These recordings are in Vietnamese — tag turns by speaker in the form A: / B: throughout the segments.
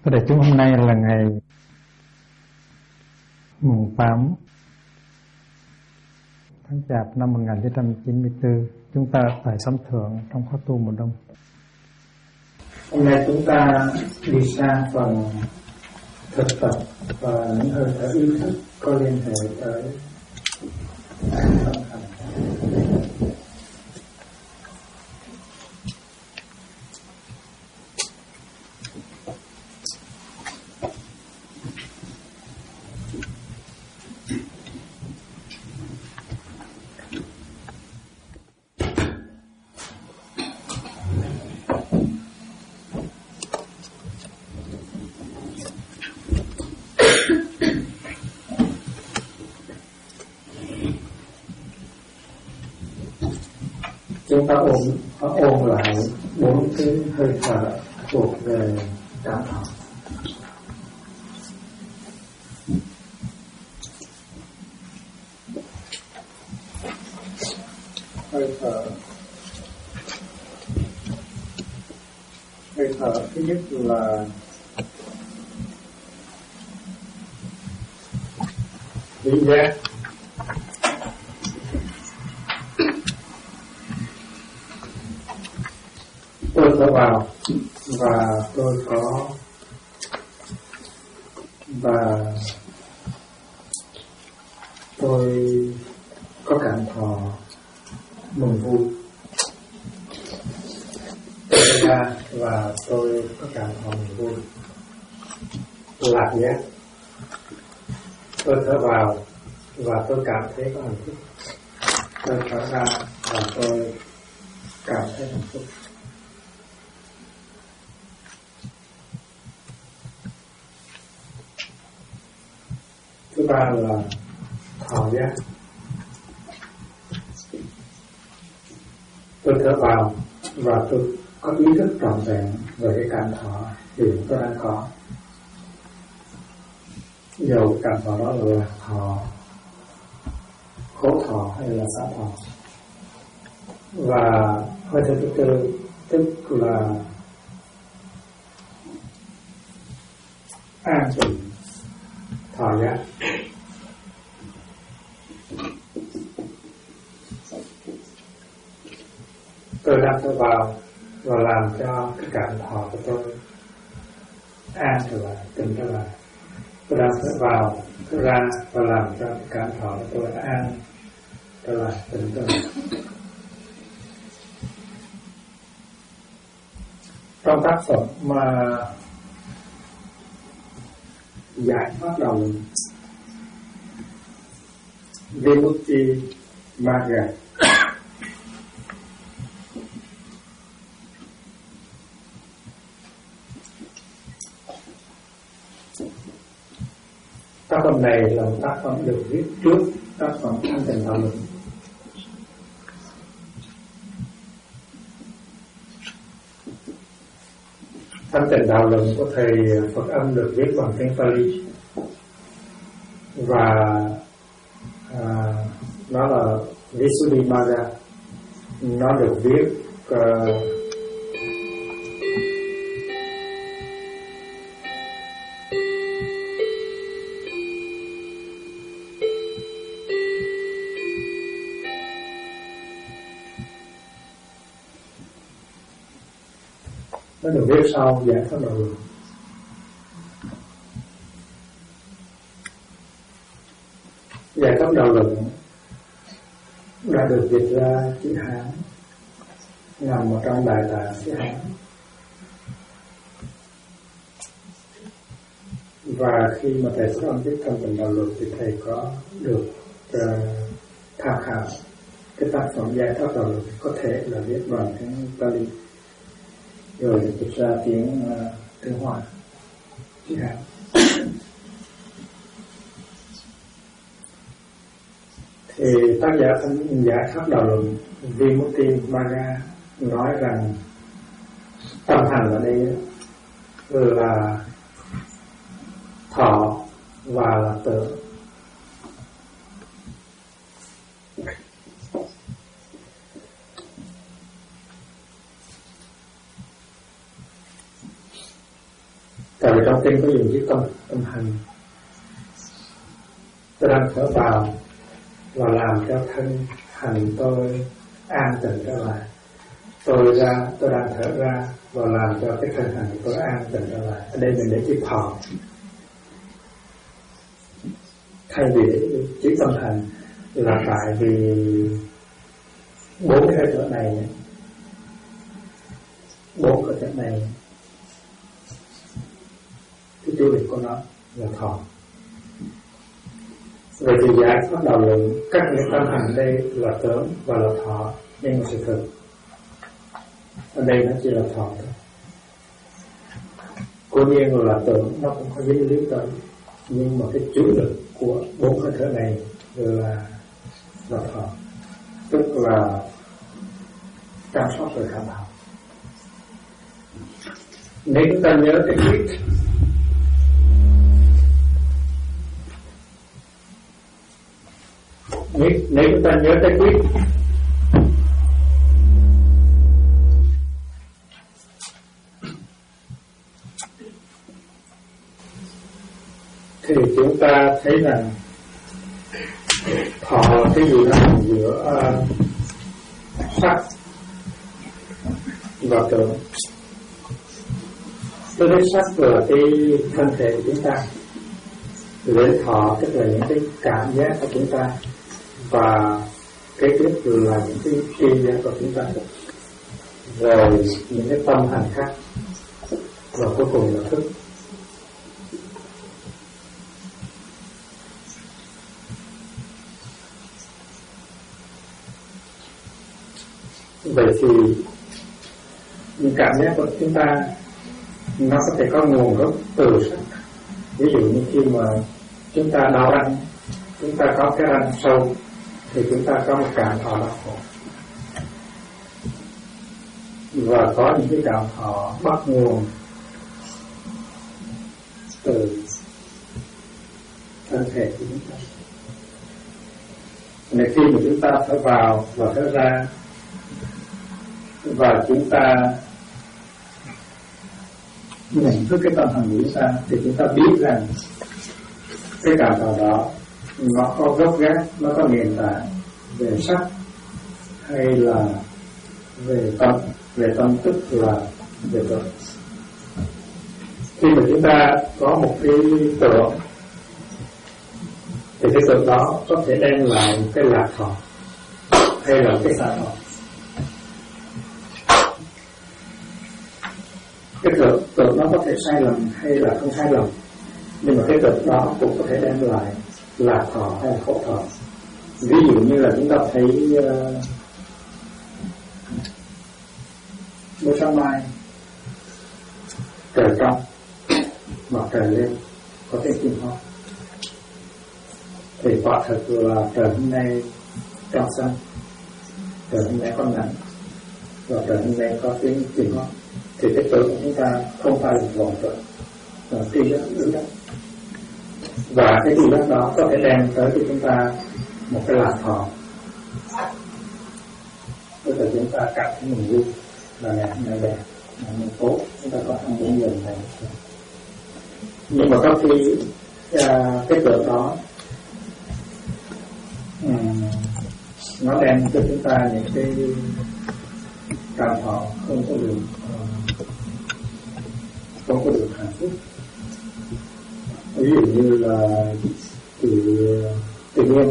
A: Thưa đại chúng, hôm nay là ngày mùng 8 tháng Chạp năm 1994. Chúng ta tại Sấm Thượng trong khóa tu mùa đông.
B: Hôm nay chúng ta đi sang phần thực tập và những hơi thở ý thức có liên hệ tới tâm hành. Chúng ta ôn lại 4 cái hơi thở thuộc về cảm thọ. Hơi thở thứ nhất là vị giác. Tôi thở vào và tôi có cảm thọ mừng vui. Tôi thở ra và tôi có cảm thọ mừng vui. Lạc giác. Tôi thở vào và tôi cảm thấy có hạnh phúc. Tôi thở ra và tôi cảm thấy hạnh phúc. Thứ ba là thọ giác. Tôi thở vào và tôi có ý thức trọn vẹn về cái cảm thọ hiện tôi đang có. Dầu cảm thọ đó là thọ, khổ thọ hay là xả thọ. Và hơi thở thứ tư tức là an tịnh thọ giác. Tôi đang thở vào và làm cho cái cảm thọ của tôi an trở lại, tĩnh trở lại. Tôi đang thở vào, thở ra và làm cho cái cảm thọ của tôi an trở lại, tĩnh trở lại. Trong tác phẩm mà giải thoát đầu Vimutti Magga, tác phẩm này là một tác phẩm được viết trước tác phẩm Thanh Tịnh Đạo Luận. Thanh Tịnh Đạo Luận của thầy Phật Âm được viết bằng tiếng Pali và nó là Visuddhimagga. Nó được viết sau giải thoát đạo luận. Giải thoát đạo luận đã được dịch ra chữ Hán, nằm ở trong Đại Tạng chữ Hán. Và khi mà thầy Phật Âm viết Thanh Tịnh Đạo Luận thì thầy có được tham khảo cái tác phẩm giải thoát đạo luận có thể là viết bằng tiếng Pali rồi dịch ra tiếng Hoa chữ Hán. Thì tác giả giải thoát đạo luận Vimutti Magga nói rằng tâm hành ở đây là thọ và là tưởng. Tại vì trong kinh có dùng chữ tâm hành. Tôi đang thở vào và làm cho thân hành tôi an tịnh trở lại. Tôi đang thở ra và làm cho cái thân hành tôi an tịnh trở lại. Ở đây mình để chữ thọ thay vì chữ tâm hành, là tại vì 4 cái hơi thở này, 4 hơi thở này, cái tiêu điểm của nó là thọ. Vậy thì giải pháp đạo luận các những tâm hành đây là tưởng và là thọ, nhưng mà sự thực ở đây nó chỉ là thọ thôi. Cố nhiên là tưởng nó cũng có dính lý tới, nhưng mà cái chủ lực của 4 hơi thở này là thọ, tức là chăm sóc sự cảm thọ. Nếu chúng ta nhớ cái quyết, nếu chúng ta nhớ cái quyết thì chúng ta thấy rằng thọ là cái gì đó giữa sắc và tưởng. Tôi thấy sắc là cái thân thể của chúng ta, đến thọ tức là những cái cảm giác của chúng ta, và cái tiếp là những cái tri giác của chúng ta, rồi những cái tâm hành khác, và cuối cùng là thức. Vậy thì những cảm giác của chúng ta nó có thể có nguồn gốc từ sắc. Ví dụ như khi mà chúng ta đau răng, chúng ta có cái răng sâu thì chúng ta có một cảm thọ đau khổ, và có những cái cảm thọ bắt nguồn từ thân thể của chúng ta. Nên khi mà chúng ta thở vào và thở ra, và chúng ta nhận thức cái tâm hành của chúng ta, thì chúng ta biết rằng cái cảm thọ đó nó có gốc gác, nó có nền tảng về sắc hay là về tâm, tức là về tưởng. Khi mà chúng ta có một cái tưởng thì cái tưởng đó có thể đem lại một cái lạc thọ hay là cái xả thọ. Cái tưởng nó có thể sai lầm hay là không sai lầm, nhưng mà cái tưởng đó cũng có thể đem lại lạc thọ hay là khổ thọ. Ví dụ như là chúng ta thấy buổi sáng mai trời trong, mặt trời lên, có thể chim hót, thì quả thật là trời hôm nay trong xanh, trời hôm nay có nắng, và trời hôm nay có tiếng chim hót. Thì cái tưởng của chúng ta không phải là vọng tưởng, là tri giác đứng đó. Và cái tri giác đó có thể đem tới cho chúng ta một cái lạc thọ, tức là chúng ta cảm thấy mình vui, là ngày hôm nay đẹp, ngày mình tốt, chúng ta có ăn uống nhiều này. Nhưng mà có khi cái tưởng đó nó đem cho chúng ta những cái cảm thọ không có được hạnh phúc. Ví dụ như là tự nhiên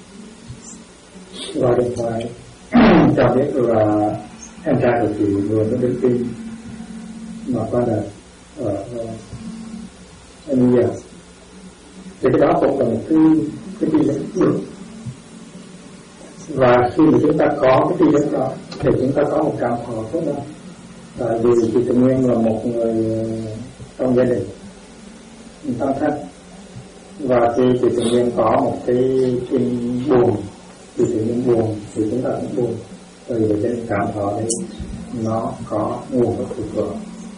B: gọi điện thoại cho biết là em trai của chị vừa mới đến tin mà qua đời ở New York, thì cái đó cũng là một cái tin nhắn được. Và khi mà chúng ta có cái tin nhắn đó thì chúng ta có một cảm thọ tốt đó. Tại vì chị Tự Nhiên là một người trong gia đình tâm thân, và khi chị Tự Nhiên có một cái buồn, chị Tự Nhiên buồn thì chúng ta cũng buồn, bởi vì trên cảm thọ đấy nó có nguồn gốc từ cửa.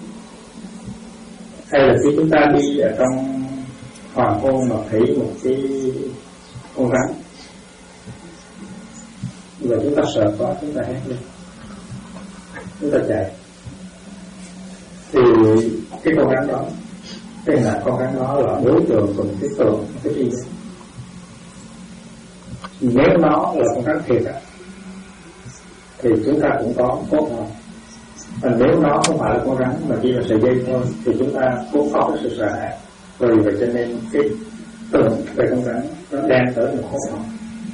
B: Hay là khi chúng ta đi ở trong hoàng hôn mà thấy một cái con rắn, và chúng ta sợ quá, chúng ta hét lên, chúng ta chạy, thì cái con rắn đó Cái là con rắn đó là đối tượng của cái tượng cái gì đó. Nếu nó là con rắn thiệt thì chúng ta cũng có tốt hơn. Và nếu nó không phải là con rắn mà chỉ là sợi dây thôi thì chúng ta cũng có cái sự sợ hãi. Vì vậy cho nên cái tượng về con rắn nó đem tới một khổ hơn.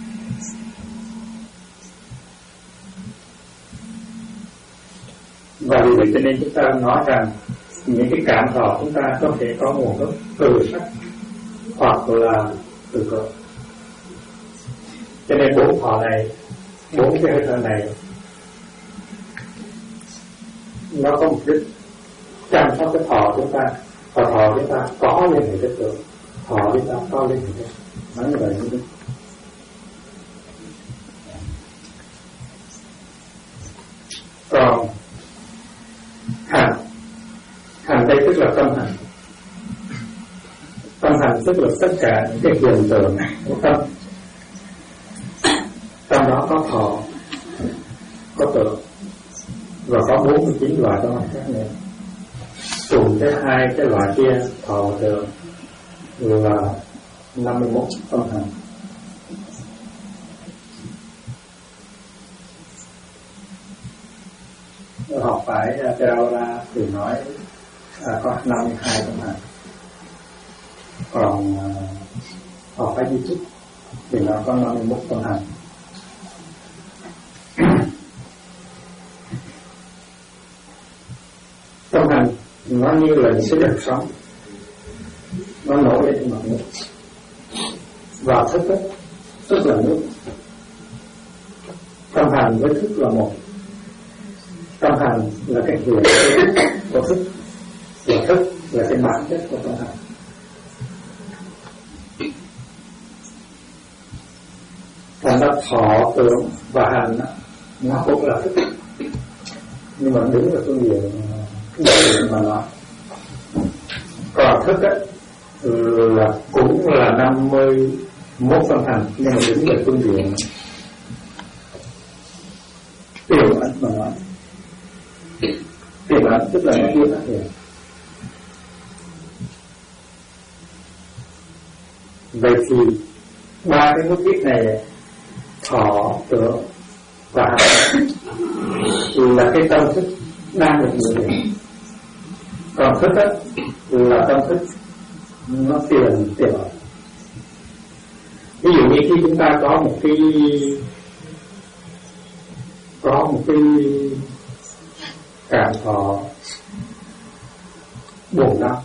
B: Và vì vậy cho nên chúng ta nói rằng những cái cảm thọ chúng ta có thể có nguồn gốc từ sắc hoặc là từ cội. Cho nên 4 thọ này, 4 cái hơi thở này nó có mục đích chăm sóc cái thọ chúng ta. Và thọ chúng ta có liên hệ chất lượng, thọ chúng ta có liên hệ chất lượng. Nói như vậy như thế. Còn hành đây tức là tâm hành. Tâm hành tức là tất cả những cái hiện tượng của tâm. Trong đó có thọ, có tưởng và có 49 loại tâm hành khác nữa. Cùng cái hai cái loại kia thọ và tưởng là 51 tâm hành. Học phải Theravada thì nói có 52 tâm hành. Còn học phải Di Trúc thì nó có 51 tâm hành. Tâm hành nó như là những cái đợt sóng nó nổi lên trên mặt nước. Và thức tức là nước. Tâm hành với thức là một. Tâm hành là cái hiện của thức, và thức là cái bản chất của tâm hành. Thành ra thọ, tưởng và hành nó cũng là thức, nhưng mà đứng ở phương diện mà nói. Còn thức là cũng là 51 tâm hành, nhưng mà đứng ở phương diện tiềm ẩn mà nói. Tiềm ẩn tức là nó chưa phát hiện. Vậy thì 3 cái mục đích này, thọ, tưởng và hành, là cái tâm thức đang được biểu hiện. Còn thức là tâm thức nó tiềm ẩn. Ví dụ như khi chúng ta có một cái cảm thọ buồn đau,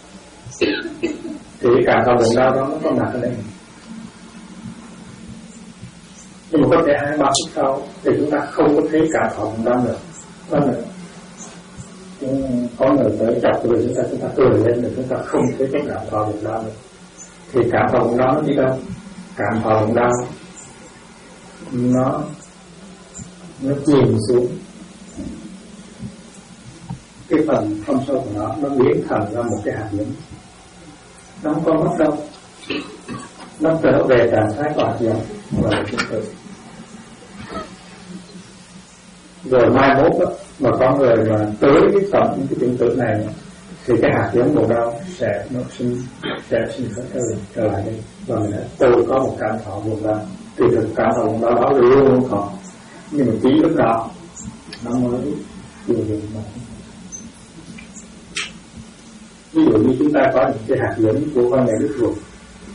B: thì cái cảm thọ buồn đau đó nó có mặt ở đây. Nhưng mà có thể 2-3 phút sau thì chúng ta không có thấy cảm thọ buồn đau nữa. Có người tới chọc rồi chúng ta cười lên rồi chúng ta không thấy cái cảm thọ buồn đau nữa. Thì cảm thọ buồn đau nó đi đâu? Cảm thọ buồn đau nó chìm xuống cái phần thâm sâu của nó biến thành ra một cái hạt giống. Nó không có mất đâu, nó trở về trạng thái của hạt giống và là tương tự. Rồi mai mốt mà có người mà tới cái tận cái tương tự này thì cái hạt giống buồn đau sẽ sinh trở lại đây. Và mình nói tôi có một cảm thọ buồn đau, thì thực cảm thọ buồn đau đó luôn còn, nhưng mà chỉ lúc đó nó mới điều hiện mà. Ví dụ như chúng ta có những cái hạt giống của con nhà nước ruột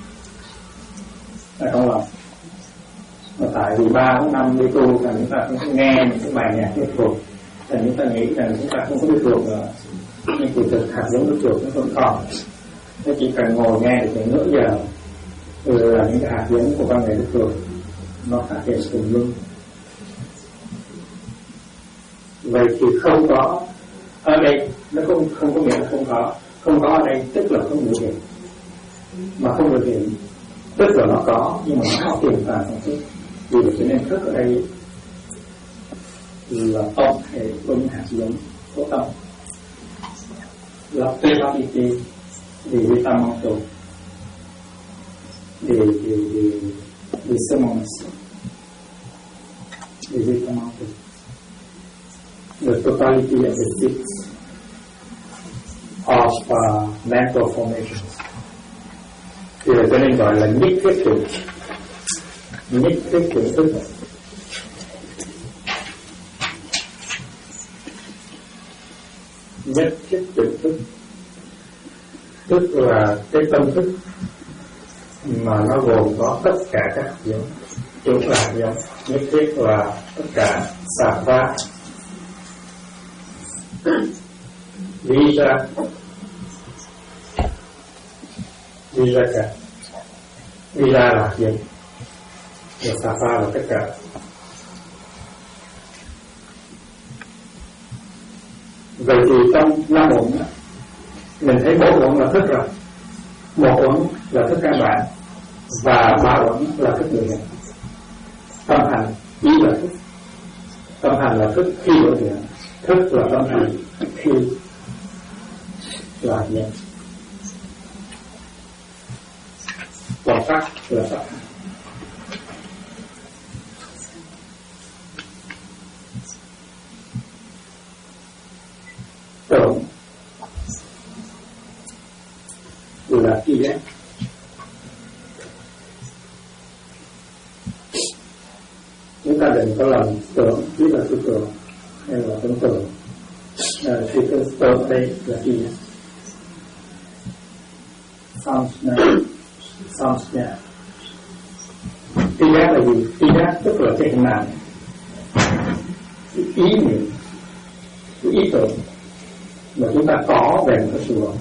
B: ở trong lòng, mà tại vì 3-4 năm đi tu là chúng ta không nghe những cái bài nhạc nước ruột, thì chúng ta nghĩ rằng chúng ta không có nước ruột nữa. Nhưng kỳ thực hạt giống nước ruột nó không còn, nó chỉ cần ngồi nghe được những nửa giờ là những cái hạt giống của con nhà nước ruột nó phát hiện cùng luôn. Vậy thì không có ở đây, nó không có nghĩa là không có ở đây tức là không biểu hiện, mà không biểu hiện tức là nó có, nhưng mà nó có tiềm tàng không chứ. Vì vậy cho nên thức ở đây là tâm hệ với những hạt giống của tâm, là P-H-I-T để với tâm mong tồn, để summons, để với tâm mong tồn. The totality of the six of mental formations. Thì là cho nên gọi là nhất thiết tưởng thức. Nhất thiết tưởng thức tức là cái tâm thức mà nó gồm có tất cả các giống, chúng là giống, nhất thiết là tất cả xả ra, đi ra cả, đi ra là giống, và xả ra là tất cả. Vậy thì trong năm uẩn mình thấy bốn uẩn là thức rồi, một uẩn là thức căn bản và ba uẩn là thức người nhận. Tâm hành ý là thức, tâm hành là thức khi đối hiện, thức là tâm hành khi là nhận, còn sắc là sắc. Tưởng là tri giác. Chúng ta đừng có làm tưởng chỉ là tư tưởng hay là tưởng tượng. Thì tưởng ở đây là tri giác. Samsna. Tri giác là gì? Tri giác tức là cái hình ảnh, ý niệm, ý tưởng mà chúng ta có về một cái sự vật.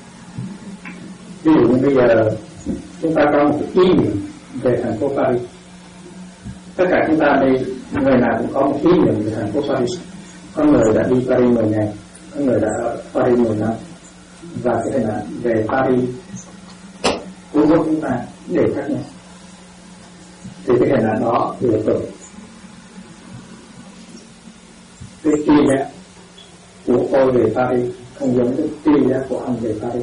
B: Ví dụ như bây giờ chúng ta có một cái ý niệm về thành phố Paris. Tất cả chúng ta đây, người nào cũng có một ý niệm về thành phố Paris. Có người đã đi Paris 10 ngày, có người đã ở Paris 10 năm. Và cái hình ảnh về Paris của quốc chúng ta đều khác nhau. Thì cái hình ảnh đó là tưởng. Cái tri giác của tôi về Paris không giống với tri giác của anh về Paris.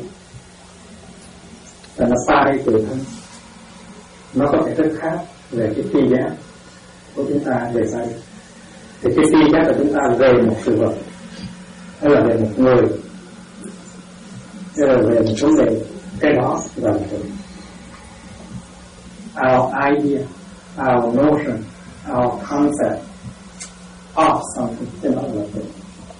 B: Và nó Paris tự thân, nó có thể rất khác về cái tri giác của chúng ta về Paris. Thì cái tri giác của chúng ta về một sự vật, hay là về một người, hay là về một vấn đề, cái đó là một tưởng. Our idea, our notion, our concept of something, cái đó là tưởng.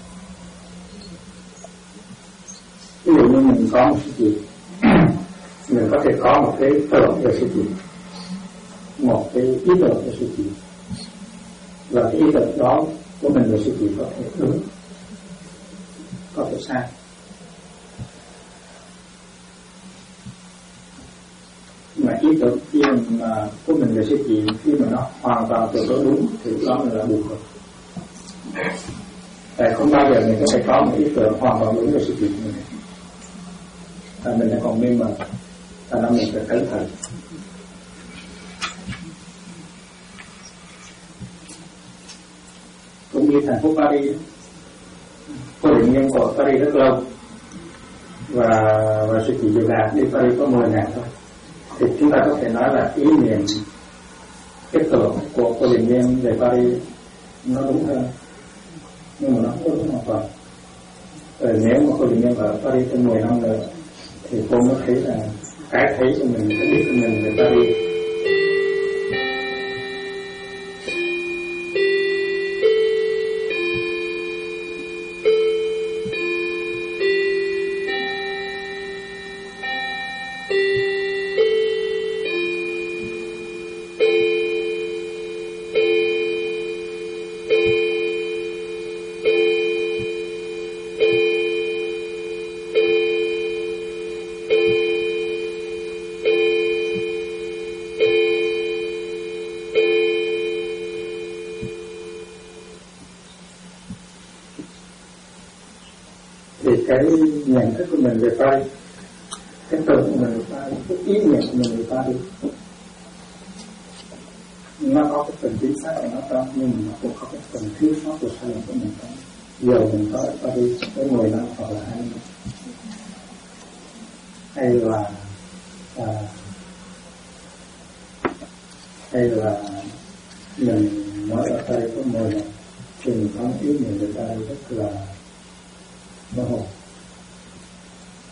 B: Ví dụ như mình có một cái gì, mình có thể có một cái tưởng về sự gì, một cái ý tưởng về sự gì, và cái ý tưởng đó của mình về sự gì có thể đúng, có thể sai. Mà ý tưởng khi mà của mình về sự gì, khi mà nó hoàn toàn tuyệt đối đúng thì đó là buồn rồi. Tại không bao giờ mình có thể có một ý tưởng hoàn toàn đúng về sự gì của mình. Tại mình đã còn mê mờ, tại nó mình phải cẩn thận. Cũng như thành phố Paris, cô định nhân của Paris rất lâu, và sự chỉ dự đạt đi Paris có 10 ngày thôi. Thì chúng ta có thể nói là ý niệm, cái tưởng của cô định nhân về Paris nó đúng hơn, nhưng mà nó không đúng hoàn toàn. Nếu mà cô định nhân ở Paris trong 10 năm nữa thì cô mới thấy là cái thấy của mình, cái biết của mình về Paris cái nhận thức của mình về Paris, cái tưởng của mình về Paris, cái ý niệm của mình về Paris, nó có cái phần chính xác của nó trong, nhưng mà nó cũng có cái phần thiếu sót của sai lầm của mình trong. Giờ mình có ở Paris tới 10 năm hoặc là 20 năm, hay là mình mới ở Paris có 10 năm thì mình có ý niệm về Paris rất là mơ hồ.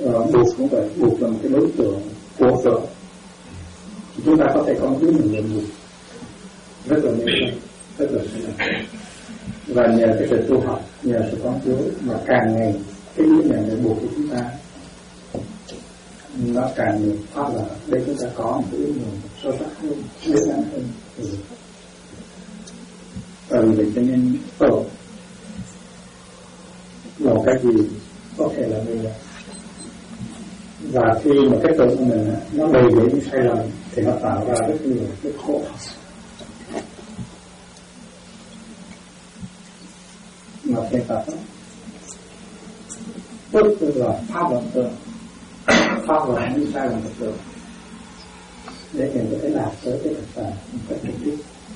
B: buộc cũng vậy, buộc là một cái đối tượng của tượng. Chúng ta có thể không biết mình là buộc rất là nhiều, rất là sai. Và nhờ cái sự tu học, nhờ sự quán chiếu mà càng ngày cái ý nhận để buộc của chúng ta nó càng nhiều pháp là để chúng ta có một cái ý nhận sâu sắc hơn, đơn giản hơn. Và vì vậy cho nên làm cái gì có thể là như vậy. Và khi mà cái tưởng của mình nó đầy dẫy những sai lầm thì nó tạo ra rất nhiều cái khổ. Mà thiền tập tức là pháp luận tưởng, pháp luận những sai lầm tưởng để mình có thể đạt tới cái thực tại một cách trực tiếp.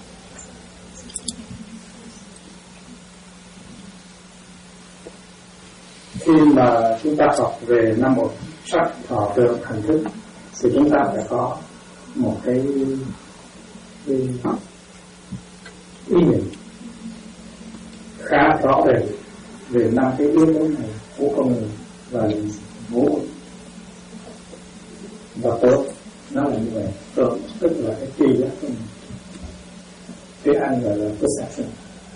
B: Khi mà chúng ta học về năm một sắc thọ tưởng hành thức thì chúng ta phải có một cái ý niệm khá rõ rệt về năm cái yếu tố này của con người và ngũ và tốt. Nó là như vậy. Tốt tức là cái tri giác của mình, cái anh gọi là perception.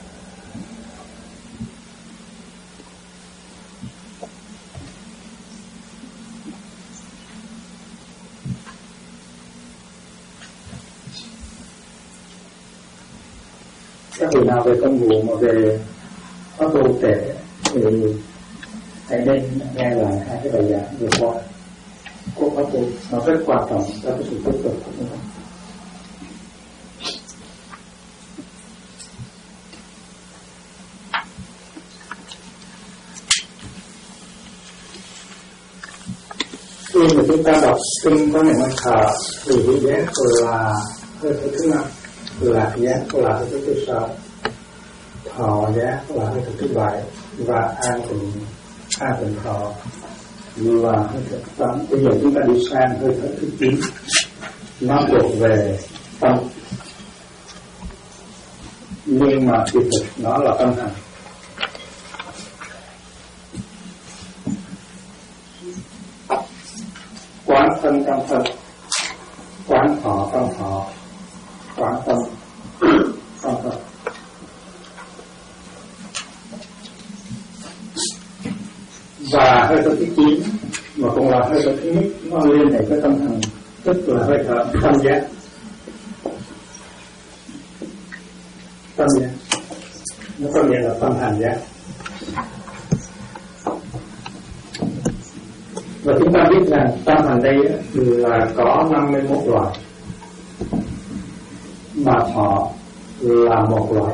B: Các vị nào về công vụ mà về pháp tu trẻ thì hãy nên nghe lại hai cái bài giảng vừa qua của pháp tu, nó rất quan trọng cho cái sự tiếp tục của chúng ta. Khi mà chúng ta đọc kinh có những hơi thở thì cái giác là hơi thở thứ năm, lạc giác là hơi thở thứ sáu, thọ giác là hơi thở thứ bảy và an tịnh thọ là hơi thở thứ tám. Bây giờ chúng ta đi sang hơi thở thứ 9, nó thuộc về tâm, nhưng mà kỳ thực nó là tâm hành. Quán thân trong thân, quán thọ trong thọ, quán tâm trong tâm. Và hơi thở thứ 9 mà cũng là hơi thở thứ nhất, nó liên hệ với tâm thần, tức là hơi thở tâm giác. Tâm giác nó có nghĩa là tâm hành giác. Và chúng ta biết rằng tâm hành đây là có 51 loại, mà thọ là một loại.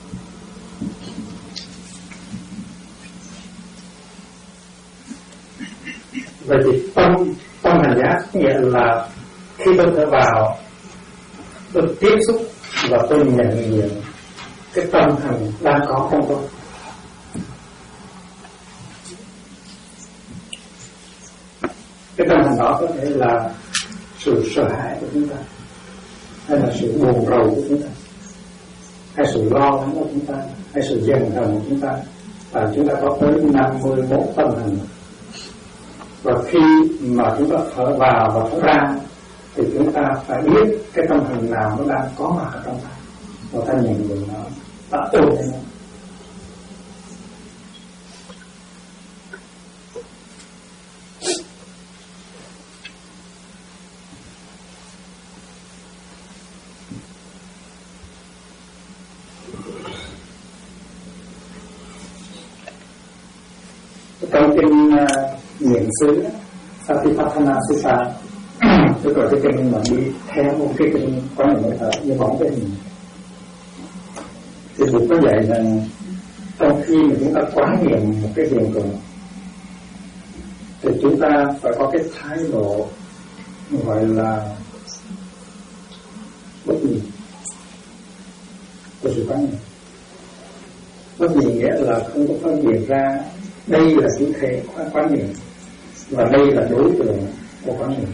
B: Vậy thì tâm hành giác nghĩa là khi tôi thở vào, tôi tiếp xúc và tôi nhận diện cái tâm hành đang có trong tôi. Cái tâm hành đó có thể là sự sợ hãi của chúng ta, hay là sự buồn rầu của chúng ta, hay sự lo lắng của chúng ta, hay sự giận hờn của chúng ta. Và chúng ta có tới 51 tâm hành. Và khi mà chúng ta thở vào và thở ra thì chúng ta phải biết cái tâm hành nào nó đang có mặt ở trong ta, và ta nhận được nó, ta ôm lấy nó. Trong kinh Niệm xứ Satipatthana Sutta, tức là cái kinh mà đi theo một cái kinh có những hơi thở như bóng cái hình, thì Bụt có dạy rằng trong khi mà chúng ta quán niệm một cái hiện tượng thì chúng ta phải có cái thái độ gọi là bất nhị của sự quán niệm. Bất nhị nghĩa là không có phân biệt ra đây là chủ thể quán niệm và đây là đối tượng của quán niệm.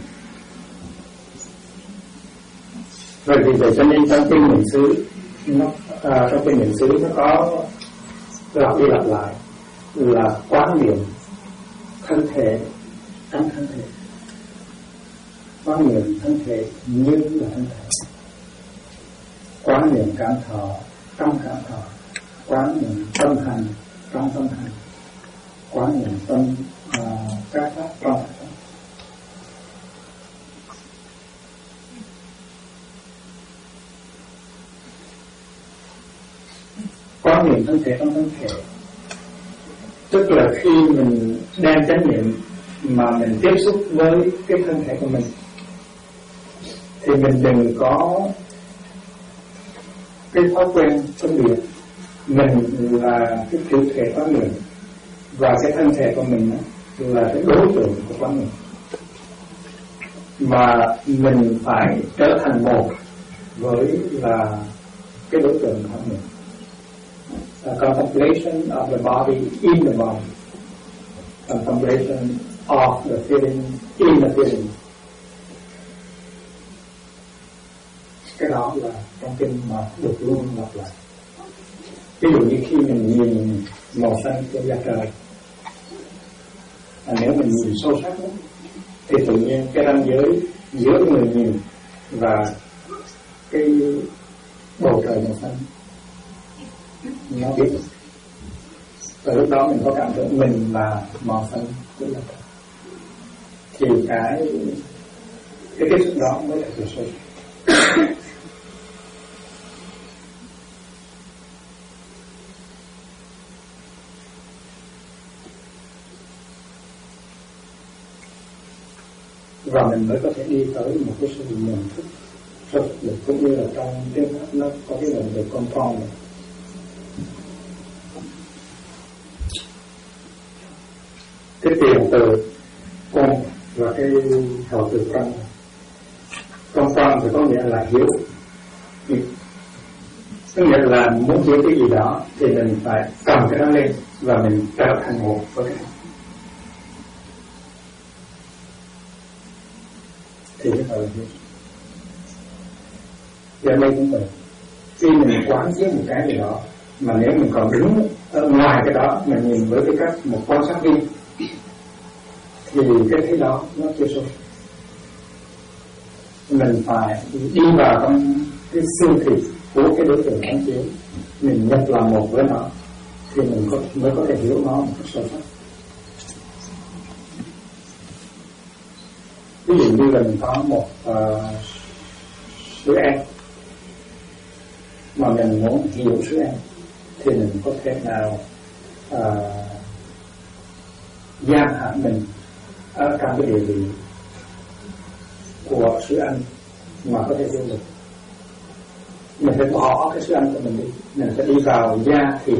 B: Rồi vì vậy cho nên trong kinh Niệm xứ trong kinh Niệm xứ nó có lặp đi lặp lại là quán niệm thân thể trong thân thể, quán niệm thân thể như là thân thể, quán niệm cảm thọ trong cảm thọ, quán niệm tâm hành trong tâm hành, quán niệm tâm các pháp trong các pháp. Quán niệm thân thể trong thân thể, tức là khi mình đang chánh niệm mà mình tiếp xúc với cái thân thể của mình thì mình đừng có cái thói quen phân biệt mình là cái chủ thể quán niệm và cái thân thể của mình là cái đối tượng của quán niệm, mà mình phải trở thành một với là cái đối tượng quán niệm. Contemplation of the body in the body, contemplation of the feeling in the feeling. Cái đó là trong kinh mà được luôn lặp lại. Ví dụ như khi mình nhìn màu xanh trên da trời, nếu mình nhìn sâu sắc đó, thì tự nhiên cái ranh giới giữa người nhìn và cái bầu trời màu xanh nó biết, và lúc đó mình có cảm tưởng mình là màu xanh của da trời, thì cái tiếp xúc đó mới là sự sâu sắc. Và mình mới có thể đi tới một cái sự nhận thức rất được, cũng như là trong tiếng Pháp nó có cái lời về control này. Cái tiền từ con và cái hậu từ con thì có nghĩa là hiểu, có nghĩa là muốn hiểu cái gì đó thì mình phải cầm cái đó lên và mình trở thành một với cái đó. Thì cái gọi là hiểu. Giờ đây cũng vậy, khi mình quán chiếu một cái gì đó mà nếu mình còn đứng ở ngoài cái đó mà nhìn với cái cách một quan sát viên thì cái thế đó nó chưa sâu. Mình phải đi vào trong cái xương thịt của cái đối tượng quán chiếu, mình nhập làm một với nó thì mình mới có thể hiểu nó một cách sâu sắc. Ví dụ như là mình có một sữa ăn mà mình muốn hiểu sữa ăn thì mình có thể nào giam hãm mình ở trong cái địa vị của sữa ăn mà có thể hiểu được. Mình phải bỏ cái sữa ăn của mình đi, mình phải đi vào da thịt,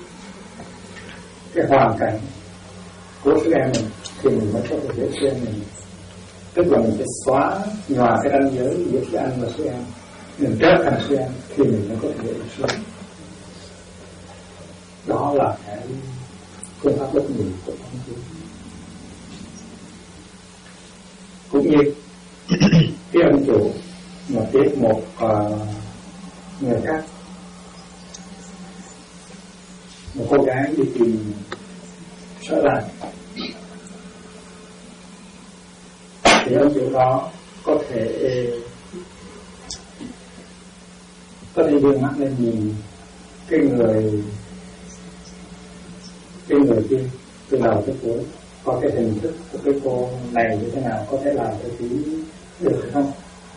B: cái hoàn cảnh của sữa ăn mình thì mình mới có thể hiểu sữa ăn mình. Tức là mình phải xóa nhòa cái ranh giới giữa sữa ăn và sữa ăn, mình trở thành sữa ăn thì mình mới có thể hiểu sữa ăn. Đó là cái phương pháp bất nhị của ông Chúa. Cũng như cái ông chủ mà tiếp một người khác, một cô gái đi tìm sở lạc, thì ông chủ đó có thể đưa mắt lên nhìn cái người kia từ đầu tới cuối, có cái hình thức của cái cô này như thế nào, có thể làm cái tí được hay không.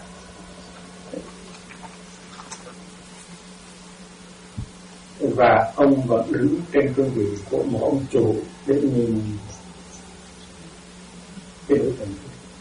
B: Và ông vẫn đứng trên cương vị của một ông chủ để nhìn cái đối tượng.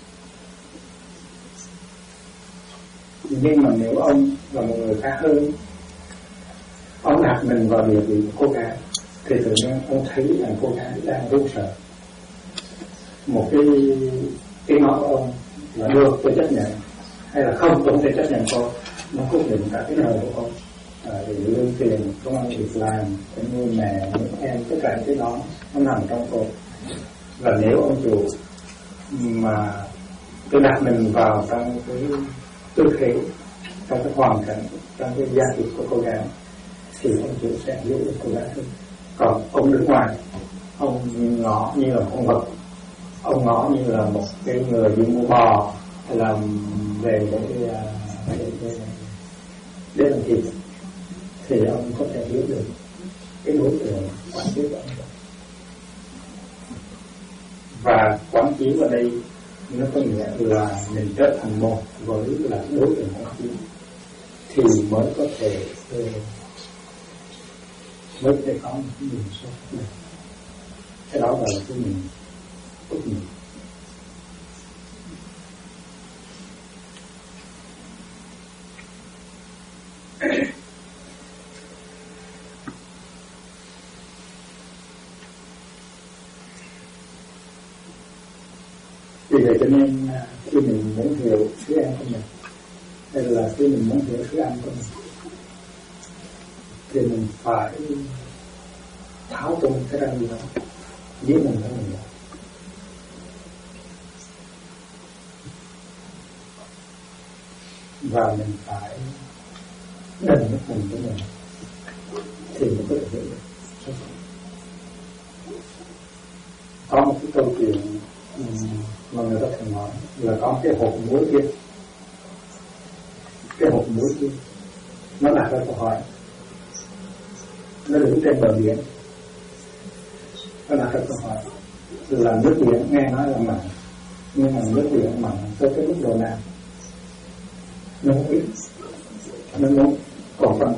B: Nhưng mà nếu ông là một người khác hơn, ông đặt mình vào địa vị của cô gái thì tự nhiên ông thấy rằng cô gái đang run sợ. Một cái nói của ông là được tôi chấp nhận hay là không tôi không thể chấp nhận cô, nó quyết định cả cái đời của ông. Để lương tiền, công ăn việc làm, cái nuôi mẹ, những em, tất cả những cái đó nó nằm trong cô. Và nếu ông chủ mà tôi đặt mình vào trong cái tư thế, trong cái hoàn cảnh, trong cái gia đình của cô gái thì ông chủ sẽ giúp được cô gái hơn. Còn ông đứng ngoài, ông ngó như là con vật, ông ngõ như là một cái người đi mua bò hay là về để làm thịt, thì ông có thể hiểu được cái đối tượng quán chiếu của ông. Và quán chiếu ở đây nó có nghĩa là mình trở thành một với là đối tượng quán chiếu thì mới có thể có một cái nhìn sâu này. Cái đó là cái nhìn tốt nghiệp. Vì vậy cho nên khi mình muốn hiểu thứ ăn của mình, hay là khi mình muốn hiểu thứ ăn của mình, thì mình phải tháo tung cái ranh gì đó dưới mình của mình. Và mình phải đền nước mình của mình thì mình có thể hiểu được. Có một cái câu chuyện mà người ta thường nói là có cái hộp muối kia. Cái hộp muối kia nó đặt ra câu hỏi, nó đứng trên bờ biển, nó đặt ra câu hỏi là nước biển nghe nói là mặn, nhưng mà nước biển mặn tới cái mức độ nào nó không biết, nó muốn còn phân.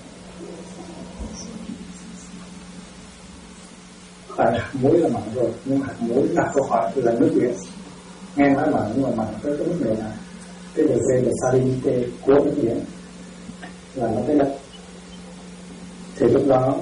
B: Tại hạt muối là mặn rồi, nhưng hạt muối đặt câu hỏi là nước biển nghe nói mặn, nhưng mà mặn tới cái mức độ nào. Cái điều đây là salinité của nước biển là nó tới đất. Thì lúc đó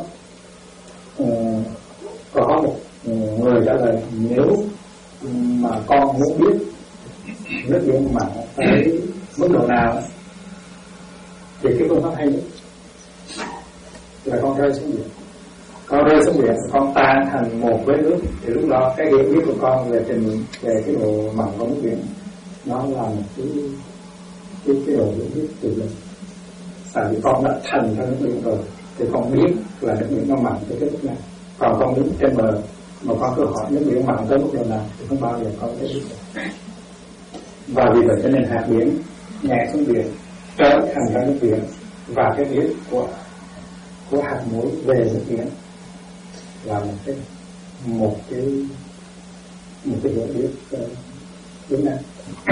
B: có một người trả lời, nếu mà con muốn biết nước biển mặn tới mức độ nào thì cái phương pháp hay nhất là con rơi xuống biển. Con rơi xuống biển, con tan thành một với nước, thì lúc đó cái hiểu biết của con về cái độ mặn của nước biển nó là một cái độ hiểu biết tự lực. Tại vì con đã thành ra nước biển rồi thì con biết là nước biển nó mặn tới cái mức nào. Còn con đứng trên bờ mà con cứ hỏi nước biển mặn tới mức độ nào thì không bao giờ con có biết được. Và vì vậy cho nên hạt biển nhẹ xuống biển trở thành ra nước biển, và cái biết của hạt muối về nước biển là một cái hiểu biết đúng này.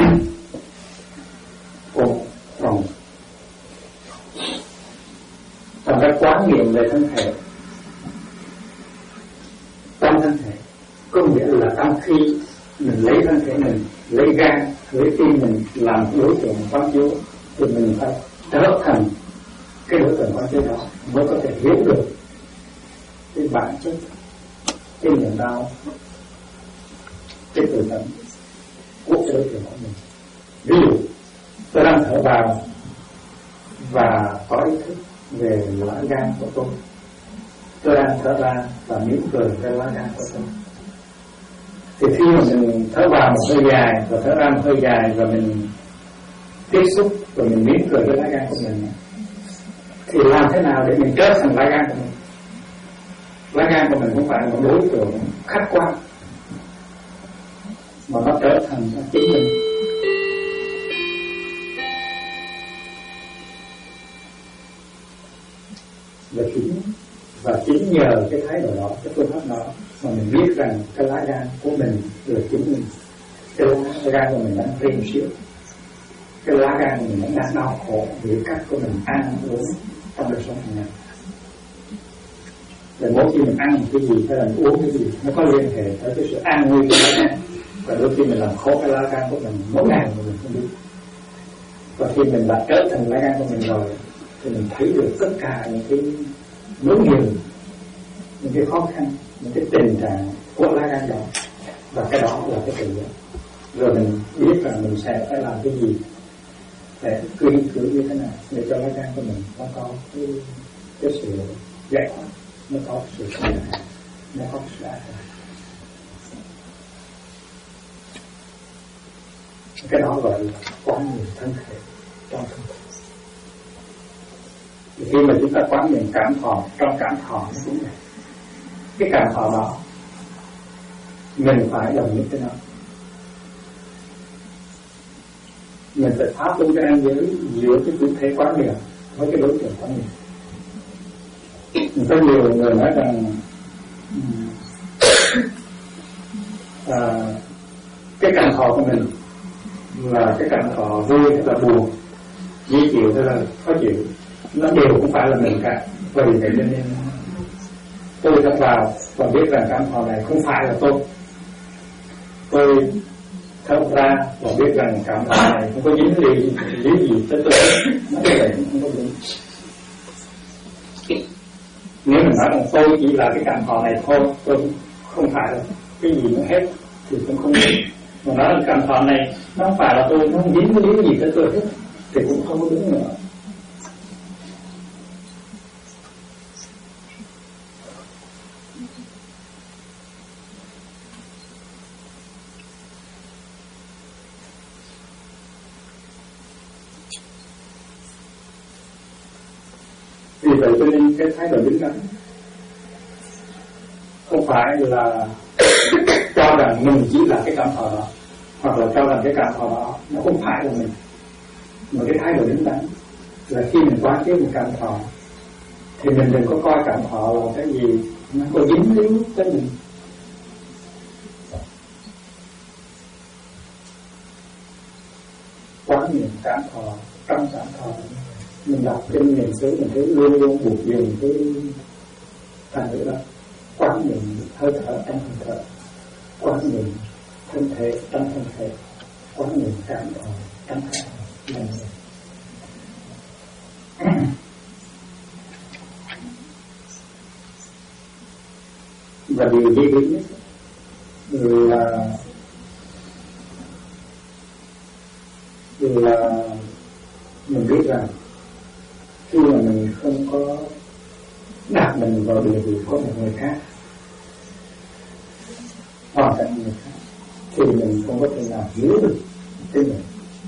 B: Còn ra quán niệm về thân thể, trong thân thể có nghĩa là trong khi mình lấy thân thể mình, lấy gan, lấy tim mình làm đối tượng quán chiếu, thì mình phải trở thành cái đối tượng quán chiếu đó mới có thể hiểu được cái bản chất, cái niềm đau, cái tự tận của cái đối tượng của mình. Ví dụ tôi đang thở vào và có ý thức về lá gan của tôi đang thở ra và mỉm cười với lá gan của tôi. Thì khi mà mình thở vào một hơi dài và thở ra một hơi dài và mình tiếp xúc và mình mỉm cười với lá gan của mình, thì làm thế nào để mình trở thành lá gan của mình? Lá gan của mình không phải một đối tượng khách quan, mà nó trở thành chính mình. Và chính nhờ cái thái độ đó, cái phương pháp đó mà mình biết rằng cái lá gan của mình là chính mình. Cái lá gan của mình đang rên xíu, cái lá gan của mình đang đau khổ vì cách của mình ăn uống trong đời sống hàng ngày. Và mỗi khi mình ăn một cái gì hay là mình uống cái gì, nó có liên hệ tới cái sự an nguy của lá gan. Và đôi khi mình làm khổ cái lá gan của mình mỗi ngày mà mình không biết. Và khi mình đã trở thành lá gan của mình rồi thì mình thấy được tất cả những cái nỗi niềm, những cái khó khăn, những cái tình trạng của lá gan đó, và cái đó là cái tự do. Rồi mình biết rằng mình sẽ phải làm cái gì để cương cử như thế nào để cho lá gan của mình nó có cái sự giải thoát, nó có sự an lạc, nó có sự an lạc. Cái đó gọi là quán niệm thân thể trong thân thể. Thì khi mà chúng ta quán niệm cảm thọ, trong cảm thọ nó cũng vậy. Cái cảm thọ đó mình phải đồng nhất cái đó. Mình phải phá tu cái ranh giới giữa cái chủ thể quán niệm với cái đối tượng quán niệm. Có nhiều người nói rằng cái cảm thọ của mình là cái cảm thọ vui hay là buồn, dễ chịu hay là khó chịu, nó đều không phải là mình cả. Vì vậy nên tôi thật vào và biết rằng cảm thọ này không phải là tôi thở ra và biết rằng cảm thọ này không có dính gì tới tôi, nó như vậy không có dính. Nếu mình nói rằng tôi chỉ là cái cảm thọ này thôi, tôi không phải là cái gì nó hết thì cũng không đúng. Mà nói là cảm thọ này nó không phải là tôi, nó không dính gì tới tôi hết thì cũng không có đúng nữa. Vì vậy cho nên cái thái độ đứng đắn không phải là cho rằng mình chỉ là cái cảm thọ đó, hoặc là cho rằng cái cảm thọ đó nó không phải là mình. Mà cái thái độ đứng đắn là khi mình quán chiếu một cảm thọ thì mình đừng có coi cảm thọ là cái gì nó có dính líu tới mình. Quán niệm cảm thọ, trong cảm thọ mình đọc kinh niệm xứ mình thấy luôn luôn buộc dùng cái thành ngữ đó. Quán niệm hơi thở trong hơi thở, quán niệm thân thể trong thân thể, quán niệm cảm thọ trong cảm thọ. Và điều dễ biết nhất là mình biết rằng khi mà mình không có đặt mình vào địa vị của một người khác, hoàn cảnh người khác, thì mình không có thể nào hiểu được cái mình.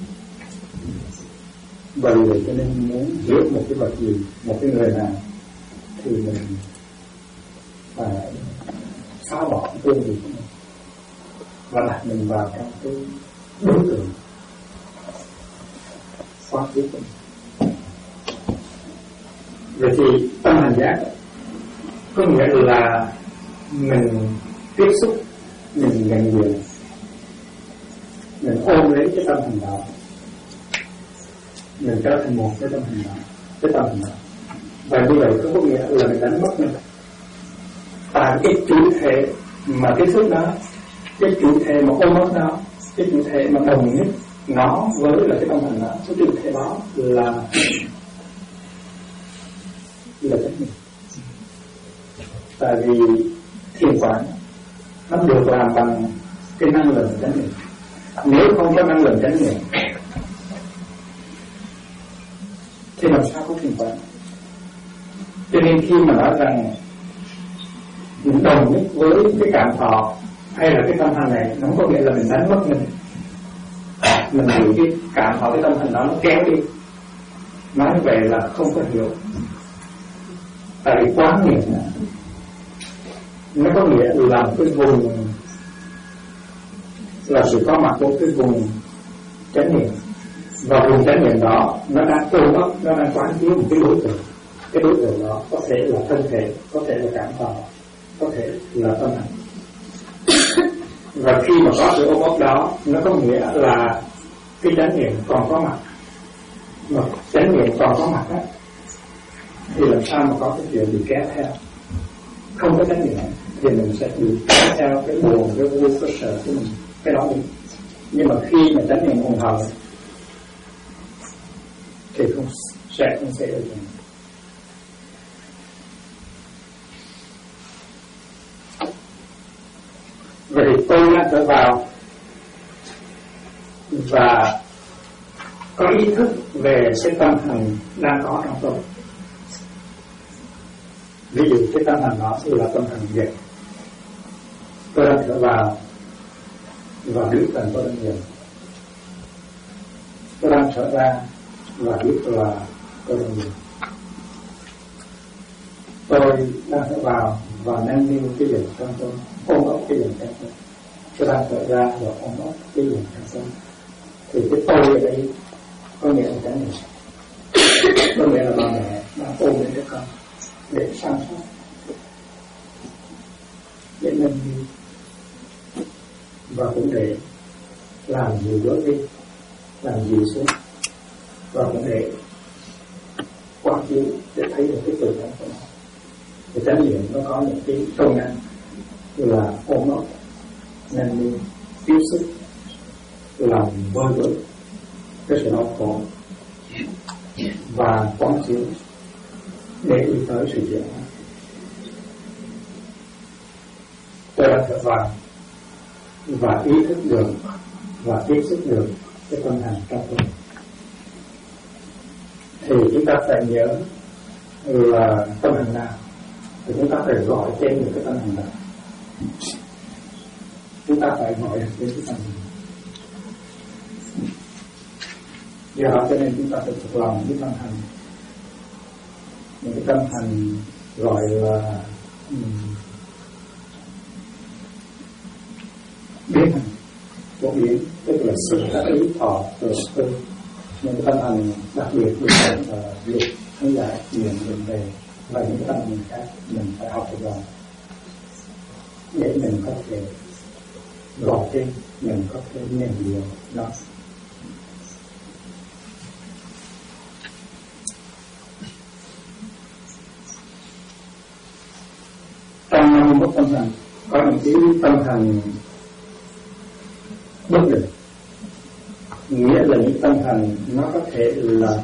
B: Bởi vậy cho nên muốn hiểu một cái vật gì, một cái người nào thì mình phải xóa bỏ cái tư duy của mình và đặt mình vào trong cái đối tượng quá khứ của mình. Vậy thì tâm hành giác có nghĩa là mình tiếp xúc, mình nhận diện, mình ôm lấy cái tâm hành đó, mình trở thành một cái tâm hành đó, cái tâm hành đó. Và như vậy có nghĩa là mình đánh mất mình. Tại cái chủ thể mà tiếp xúc đó, cái chủ thể mà ôm mất đó, cái chủ thể mà đồng nhất nó với là cái tâm hành đó, cái chủ thể đó là trách nhiệm. Tại vì thiền quán nó được làm bằng cái năng lượng chánh niệm. Nếu không có năng lượng chánh niệm thì làm sao có thiền quán? Cho nên khi mà nói rằng mình đồng nhất với cái cảm thọ hay là cái tâm hành này, nó không có nghĩa là mình đánh mất mình hiểu cái cảm thọ, cái tâm hành đó nó kéo đi. Nói như vậy là không có hiểu. Tại vì quán niệm nó có nghĩa là một cái vùng, là sự có mặt của cái vùng chánh niệm, và vùng chánh niệm đó nó đang ôm ấp, nó đang quán chiếu một cái đối tượng. Cái đối tượng đó có thể là thân thể, có thể là cảm thọ, có thể là tâm hành. Và khi mà có sự ôm ấp đó, nó có nghĩa là cái chánh niệm còn có mặt. Mà chánh niệm còn có mặt đó thì làm sao mà có cái chuyện bị kéo theo? Không có chánh niệm thì mình sẽ bị kéo theo cái buồn, cái vui, cái sợ của mình, cái đó đi. Nhưng mà khi mà chánh niệm hùng hậu thì không xảy ra chuyện. Vậy thì tôi đang trở vào và có ý thức về cái tâm hành đang có trong tôi. Ví dụ cái tâm hành đó là tâm hành dệt. Tôi đang trở vào và biết rằng tôi đang dệt. Tôi đang trở ra và biết là tôi đang dệt. Tôi đang trở vào và nâng niu cái dệt trong tôi, ôm ấp cái dệt trong tôi. cho đang thở ra và ôm ấp cái luồng thanh tâm. Thì cái tôi ở đây có nghĩa là cái này, có nghĩa là bà mẹ đang ôm đến đứa con để săn sóc, để nâng niu và cũng để làm dịu bớt đi, làm dịu xuống, và cũng để quan chiếu để thấy được cái tự thân của nó. Thì chánh niệm nó có những cái công năng là ôm ấp, nâng niu, tiếp xúc, làm vơi bớt cái sự đau khổ và quán chiếu để đi tới sự chuyển hóa. Tôi đã thở vào và ý thức được và tiếp xúc được cái tâm hành trong tôi. Thì chúng ta phải nhớ là tâm hành nào thì chúng ta phải gọi tên được cái tâm hành nào. Chúng ta phải gọi đến cái tâm hành. Do đó cho nên chúng ta phải thực lòng cái tâm hành. Những cái tâm hành gọi là biến hành, phổ biến, tức là sự tác ý thọ từ tư. Những cái tâm hành đặc biệt được dục, hướng giải, niệm, định về và những cái tâm hành khác mình phải học thực lòng để mình có thể gọi tên, mình có thể nhận điều đó. Trong 51 tâm hành có những cái tâm hành bất định, nghĩa là những tâm hành nó có thể là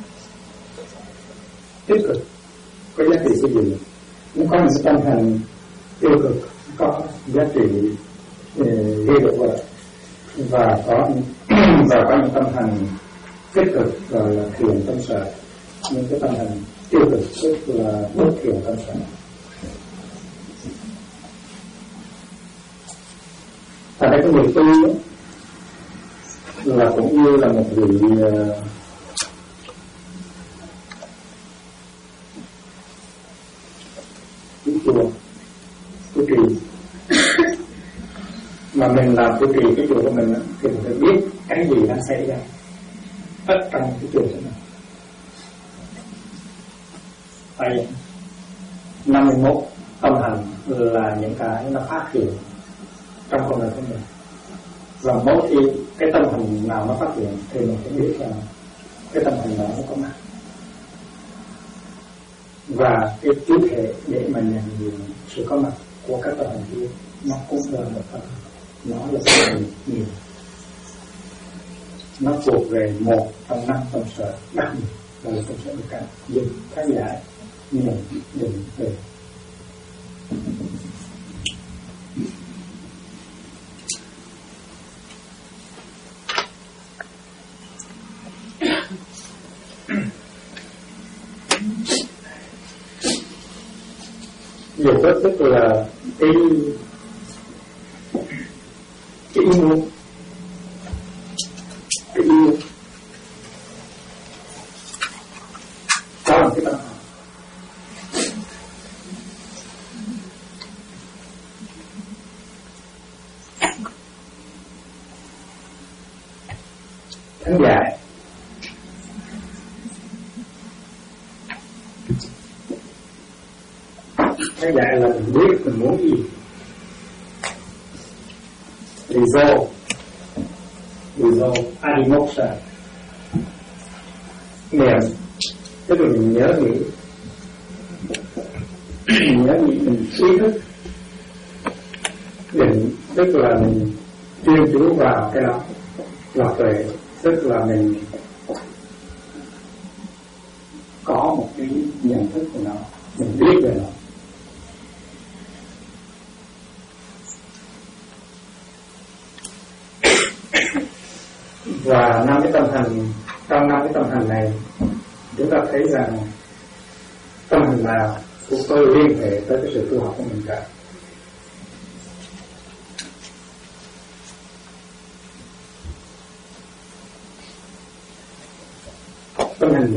B: tích cực, có giá trị xây dựng. Nó có những tâm hành tiêu cực, có giá trị gây đổ vỡ, và có những tâm hành tích cực gọi là thiền tâm sở. Những cái tâm hành tiêu cực tức là bất thiền tâm sở. Ở đây có người tu là cũng như là một vị chùa tu trì, mà mình làm tu trì cái chùa của mình thì mình phải biết cái gì đang xảy ra tất trong cái chùa của mình. Tại 51 tâm hành là những cái nó phát hiện trong con người của mình, và mỗi khi cái tâm hành nào nó phát hiện thì mình phải biết là cái tâm hành đó nó có mặt, và cái chú thể để mà nhận diện sự có mặt của các tâm hành kia nó cũng là một phần, nó là một phần nhiều, nó thuộc về một trong 5 tâm sở đặc biệt là tâm sở được cả dùng khái giải nhận định về. Dục tức là cái ý muốn, cái ý muốn có một cái tâm thắng giải. Cái giải là mình biết mình muốn gì. Resolve, adimoksha. Niệm, tức là mình nhớ nghĩ, mình ý thức. Định, tức là mình chuyên chú vào cái đó. Là tuệ, tức là mình có một cái nhận thức của nó, mình biết về nó. Và 5 cái tâm hành, trong 5 cái tâm hành này chúng ta thấy rằng tâm hành nào cũng có liên hệ tới cái sự tu học của mình cả. Tâm hành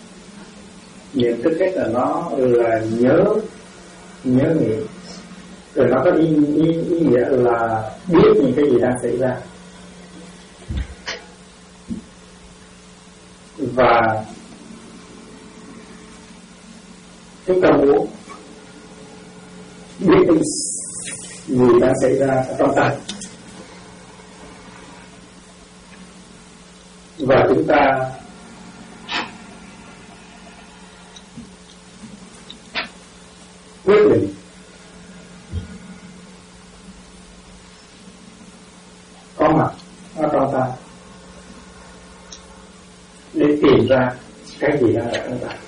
B: niệm tức cách là nó là nhớ nghĩ, Rồi nó có ý nghĩa là biết những cái gì đang xảy ra. Và chúng ta muốn biết những gì đang xảy ra ở trong tay, và chúng ta quyết định có mặt ở trong tay để tìm ra cái gì đang ở trong tay.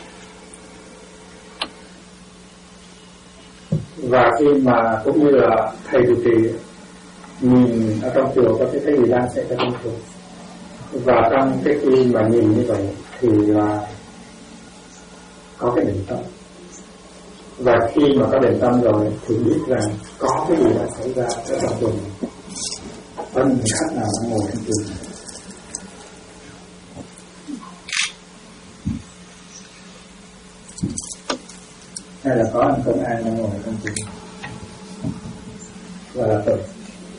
B: Và khi mà cũng như là thầy trụ trì nhìn ở trong chùa có cái gì đang xảy ra trong chùa, và trong cái khi mà nhìn như vậy thì là có cái định tâm. Và khi mà có định tâm rồi thì biết rằng có cái gì đã xảy ra ở trong chùa này. Có những khách nào đang ngồi trong chùa này, hay là có anh công an đang ngồi trong chùa, và là tự.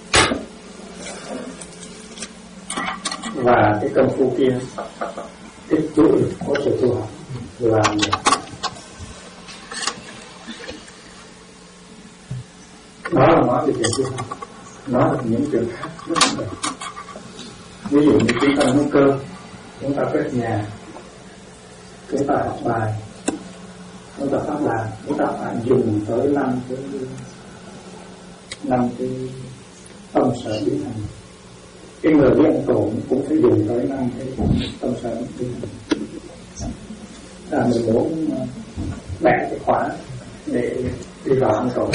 B: Và cái công phu kia tích tụ được hỗ trợ tu học làm được. Đó là nói về chuyện tu học, nói về những chuyện khác rất là đẹp. Ví dụ như chúng ta nấu cơm, chúng ta quét nhà, chúng ta học bài, chúng ta phát đạt, chúng ta phải dùng tới năm cái tâm sở biến thành. Cái người biết ăn trộm cũng phải dùng tới 5 cái tâm sở biến thành. Là mình muốn bẻ cái khóa để đi vào ăn trộm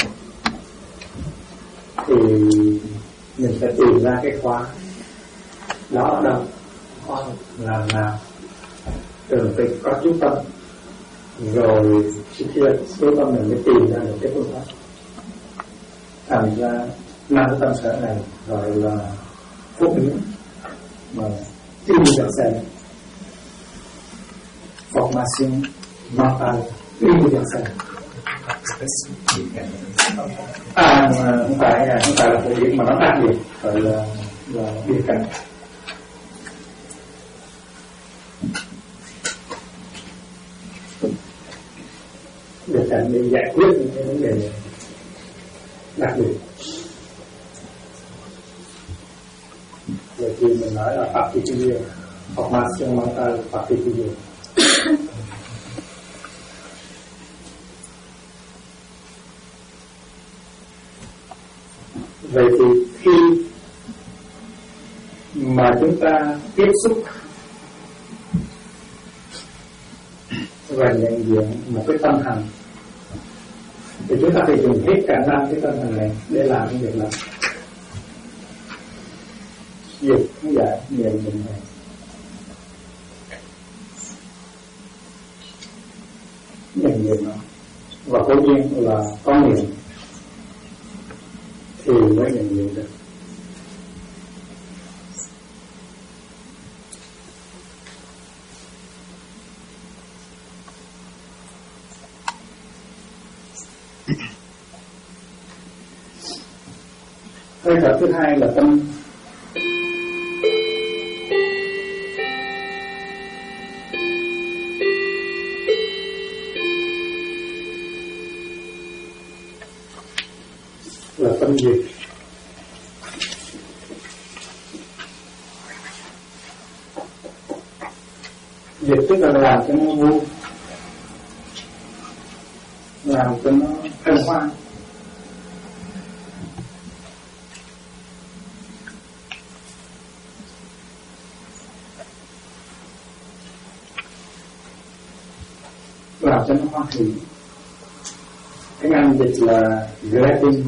B: thì mình phải tìm ra cái khóa đó ở đâu, khóa làm nào, thường phải có chú tâm, rồi khi chú tâm mình mới tìm ra được cái phương pháp. Thành ra 5 cái tâm sở này gọi là phúc biến, mà iluminação, formação mental, iluminação. Không phải là phổ biến mà nó khác biệt, gọi là biệt cảnh. Biệt cảnh để giải quyết những cái vấn đề đặc biệt. Vậy thì mình nói là pháp thị tiêu, formação mental, pháp thị tiêu. Vậy thì khi mà chúng ta tiếp xúc và nhận diện một cái tâm hành thì chúng ta phải dùng hết cả 5 cái tâm hành này để làm cái việc này. Dục, giải, niệm, định này. Nhận diện nó. Và cố nhiên là có niệm thì mới nhận diện được. Hơi thở thứ hai là tâm. Là tâm diệt. Diệt tức là làm cho nó vui, làm cho nó hân hoan. Làm cho nó hoan hỷ. Tiếng Anh dịch là gladdening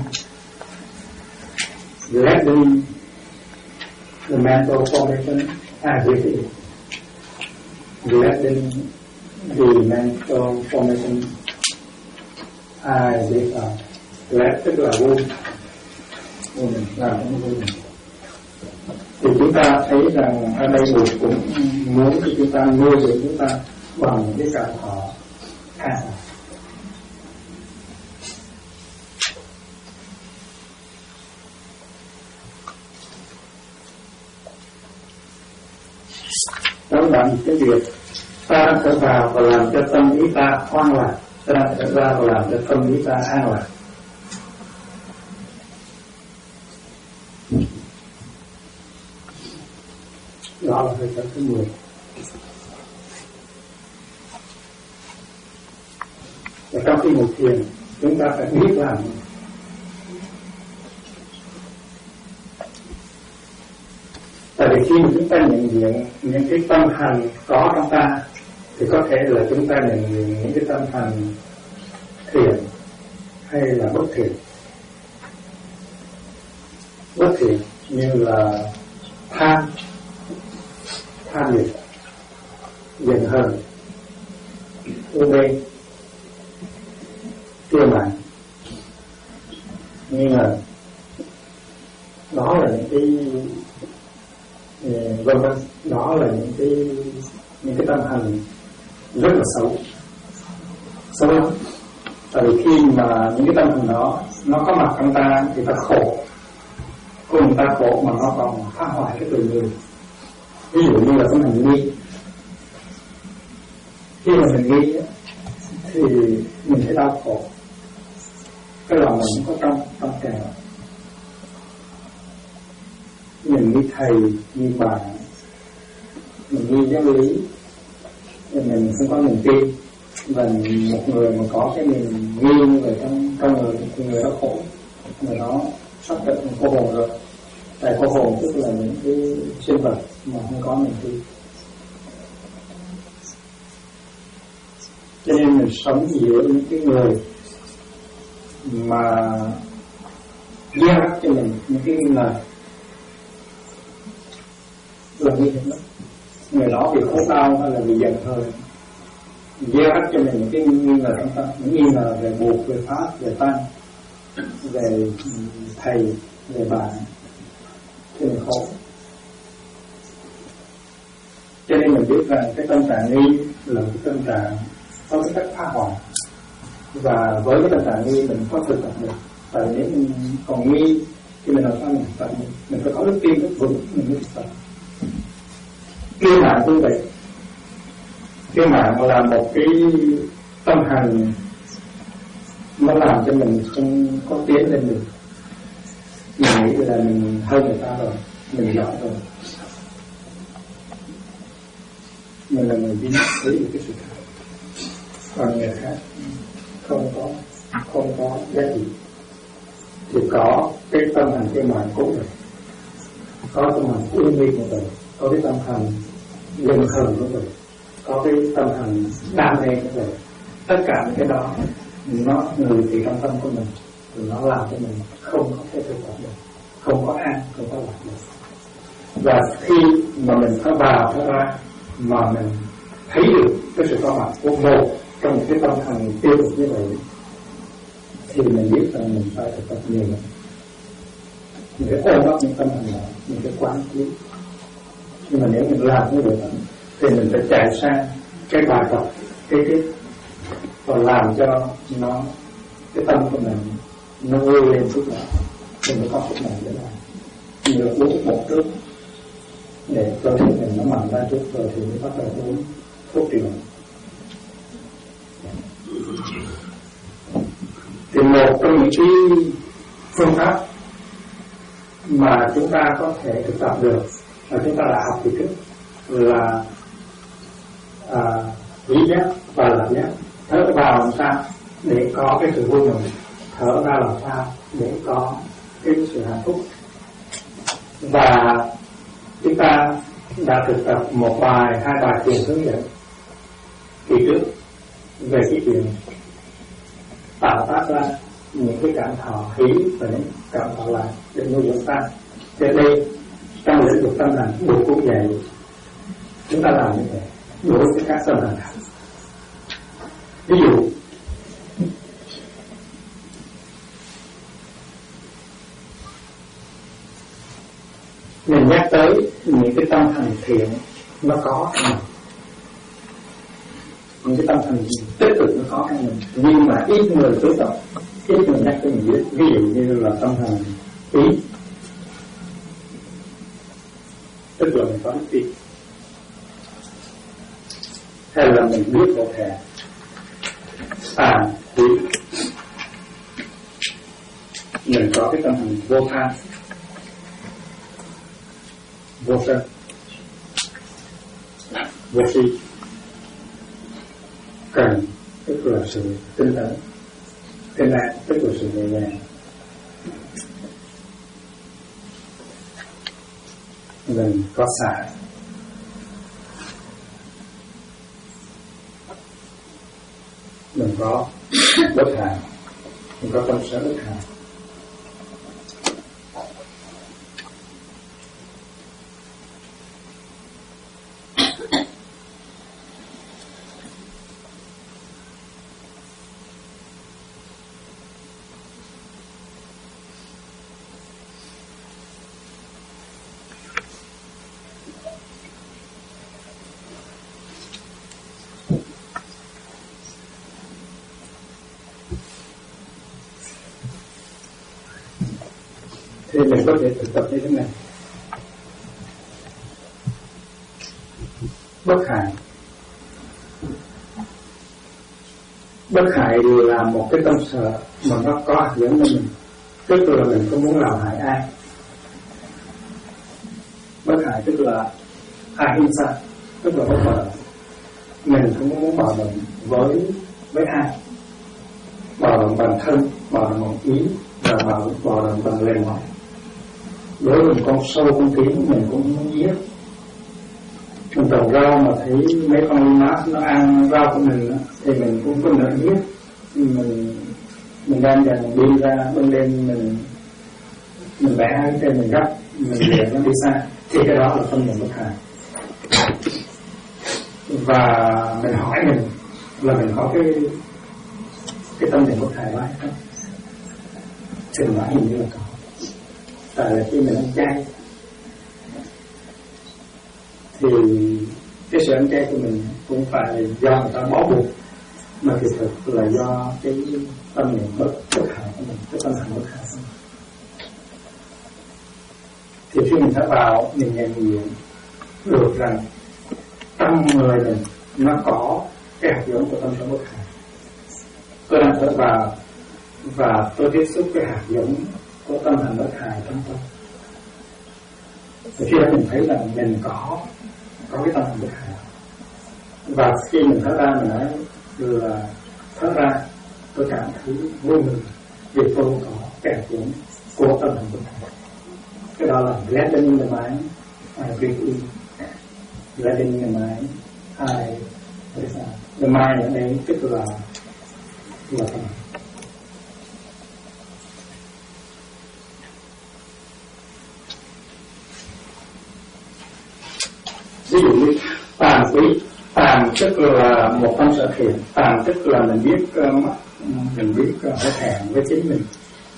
B: the mental formation aggravating. Gladdening the mental formation aggravating. Glad tức là vui, vui mình làm nó vui mình. Thì chúng ta thấy rằng ở đây Bụt cũng muốn cho chúng ta nuôi được chúng ta bằng cái cảm thọ tha. làm cái việc ta đang thở vào và làm cho tâm ý ta hoang lạc, ta đang thở ra và làm cho tâm ý ta an lạc. Đó là hơi thở thứ 10. Và trong khi ngồi thiền, chúng ta phải biết làm. Tại vì khi mà chúng ta nhận diện những cái tâm hành có trong ta, thì có thể là chúng ta nhận diện những cái tâm hành thiện hay là bất thiện. Bất thiện như là tham dục, giận hờn, u mê, tiêu mạn, nghi ngờ. Đó là những cái vân vân, đó là những cái tâm hành rất là xấu lắm. Tại vì khi mà những cái tâm hành đó nó có mặt trong ta thì ta khổ, cùng ta khổ mà nó còn phá hoại cái tình người. Ví dụ như là tâm hành nghi. Khi mà mình nghi thì mình thấy đau khổ, cái lòng mình có trong trào. Mình nghi thầy, nghi bạn, mình nghi giáo lý, mình không có niềm tin. Và một người mà có cái niềm nghi như vậy trong người thì người đó khổ, người đó sắp được cô hồn rồi. Tại cô hồn tức là những cái sinh vật mà không có niềm tin. Cho nên mình sống giữa những cái người mà gieo rắc cho mình những cái nghi ngờ là nguy hiểm lắm. Người đó bị khổ đau hay là bị giận hờn, gieo rắc cho mình những cái nghi ngờ trong tâm, những nghi ngờ về buộc, về pháp, về tăng, về thầy, về bạn, thì mình khổ. Cho nên mình biết rằng cái tâm trạng nghi là cái tâm trạng có cái cách phá hoại. Và với cái tâm trạng nghi mình có thực tập được. Tại nếu mình còn nghi thì mình làm sao mình thực tập được? Mình phải có đức tin rất vững mình mới thực tập. Kiêu mạn cũng vậy. Kiêu mạn là một cái tâm hành nó làm cho mình không có tiến lên được. Mình nghĩ là mình hơn người ta rồi, mình giỏi rồi, mình là người duy nhất thấy được cái sự thật, còn người khác không có giá trị. Thì có cái tâm hành kiêu mạn cũng vậy, có tâm hành uy nghi cũng vậy, có cái tâm hành giận hờn cũng vậy, có cái tâm hành đam mê cũng vậy. Tất cả những cái đó nó người thì trong tâm của mình, thì nó làm cho mình không có thể thực tập được, không có an, không có lạc được. Và khi mà mình thở vào thở ra mà mình thấy được cái sự có mặt của một trong những cái tâm hành tiêu cực như vậy, thì mình biết rằng mình phải thực tập nhiều lắm. Mình phải ôm ấp những tâm hành đó, mình phải quán chiếu. Nhưng mà nếu mình làm như vậy thì mình phải chạy sang cái bài tập kế tiếp và làm cho nó cái tâm của mình nó vươn lên chút nào, thì mới có chút nào để làm. Như là uống một nước để cơ thể mình nó mặn ra chút rồi thì mới bắt đầu uống thuốc trị bệnh. Thì một trong những cái phương pháp mà chúng ta có thể thực tập được là chúng ta đã học từ trước là vĩ giác và lạc giác. Thở vào làm sao để có cái sự vui mừng, thở ra làm sao để có cái sự hạnh phúc. Và chúng ta đã thực tập một bài, hai bài thiền hướng dẫn kỳ trước về cái chuyện tạo tác ra những cái cảm thọ hỷ và những cảm thọ lạc để nuôi dưỡng ta. Cho đây trong lĩnh vực tâm hành buộc cũng vậy, chúng ta làm như vậy đối với các tâm hành khác. Ví dụ mình nhắc tới những cái tâm hành thiện nó có trong mình, những cái tâm hành tích cực nó có trong mình, nhưng mà ít người chú trọng, ít người nhắc tới mình biết. Ví dụ như là tâm hành ý, tức là mình có đức tin. hay là mình biết một thẻ tàn quý, mình có cái tâm hình vô tham vô sân vô si, cần tức là sự tinh tấn, cái này tức là sự nhẹ nhàng. Mình có xả, mình có bất hại, mình có tâm sở bất hại. Thì mình có thể thực tập như thế này. Bất hại. Bất hại là một cái tâm sợ mà nó có ảnh hưởng đến mình, tức là mình không muốn làm hại ai. Bất hại tức là ahimsa, tức là bất bạo động. Mình không muốn bạo động với ai, bạo động bằng thân, bạo động bằng ý, và bạo động bằng lời nói. Đối với một con sâu con kiến mình cũng muốn giết. Mình trồng rau mà thấy mấy con nó ăn rau của mình đó, thì mình cũng có nỡ giết. Mình đang dần đi ra bên đêm mình bẻ hai cái mình gấp, mình để nó đi xa, thì cái đó là tâm niệm bất hại. Và mình hỏi mình là mình có cái tâm niệm bất hại đó hay không? Chừng nói hình như là có. Tại là khi mình ăn chay thì cái sự ăn chay của mình cũng phải do người ta bó buộc, mà thực thực là do cái tâm niệm bất hại của mình, cái tâm hành bất hại của mình. Thì khi mình thở vào, mình nhận diện được rằng trong người mình nó có cái hạt giống của tâm sở bất hại. Tôi đang thở vào và tôi tiếp xúc với hạt giống của tâm hành bất hại trong tôi. Thì khi đó mình thấy là mình có cái tâm hành bất hại. Và khi mình thở ra, mình nói là thở ra tôi cảm thấy vui mừng vì tôi có cái hạt giống của tâm hành bất hại. Cái đó là letting in the mind, I breathe in. Letting in the mind, I breathe out. The mind ở đây tức là tâm. Ví dụ như tàm quý, tàm tức là một tâm sở thiện, tàm tức là mình biết hổ thẹn với chính mình.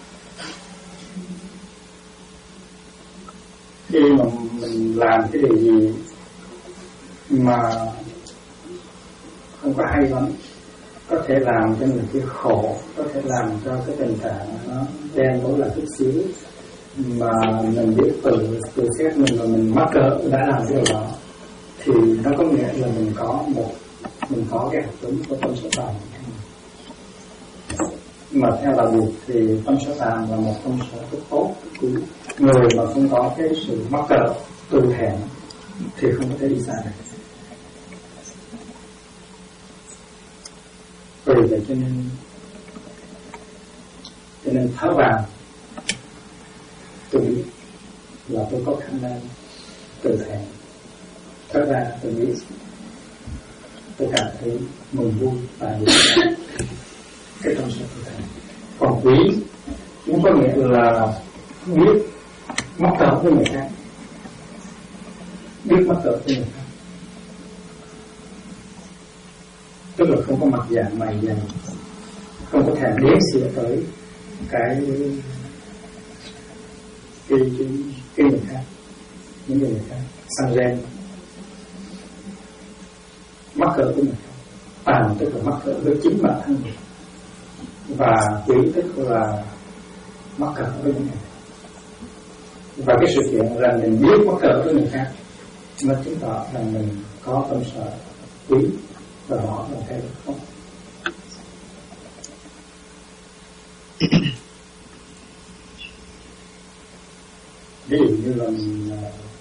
B: Khi mà mình làm cái điều gì mà không có hay lắm, có thể làm cho mình cái khổ, có thể làm cho cái tình trạng nó đen tối là chút xíu, mà mình biết tự xét mình là mình mắc cỡ đã làm cái điều đó, thì nó có nghĩa là mình có cái hạt giống của tâm sở tàm. Mà theo đạo Phật thì tâm sở tàm là một tâm sở rất tốt của người mà không có cái sự mắc cỡ tự hẹn thì không có thể đi xa được. Vì vậy cho nên thở vào tôi biết là tôi có khả năng tự hẹn, thở ra tôi biết tôi cảm thấy mừng vui tại vì cái tâm sở tự hẹn. Còn quý cũng có nghĩa là biết mắc cỡ với người khác, biết mắc cỡ với người khác, tức là không có mặt dạng mày dày, không có thèm đếm xỉa tới cái người khác, những người khác, sang ren, mắc cỡ với người khác. Tàm tức là mắc cỡ với chính bản thân mình, và quý tức là mắc cỡ với những người. Và cái sự kiện là mình biết mắc cỡ với người khác nó chứng tỏ rằng mình có tâm sở quý và đó là cái không. Ví dụ như là mình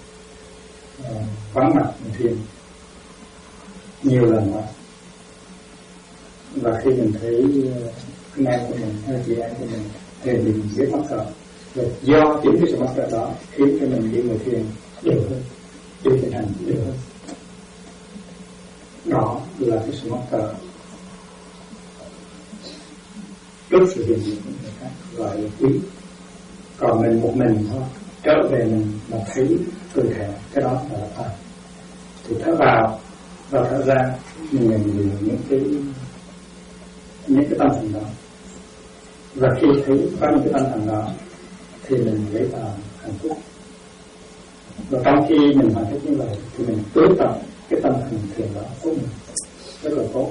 B: vắng mặt mình thiền nhiều lần đó, và khi mình thấy anh em của mình hay chị em của mình thì mình biết mắc cỡ, do chính cái sự mắc cỡ đó khiến cho mình đi ngồi thiền đều hơn, đi thiền hành đều hơn. Đó là cái sự mắc cỡ trước sự hiện diện của người khác, gọi là quý. Còn mình một mình thôi, trở về mình mà thấy cơ thể, cái đó là phải. Thì thở vào và thở ra, mình nhận diện những cái tâm thành đó, và khi thấy có những cái tâm thành đó thì mình lấy vào hạnh phúc. Và trong khi mình hạnh phúc như vậy thì mình tưới tặng cái tâm thành thiền đó của mình rất là tốt.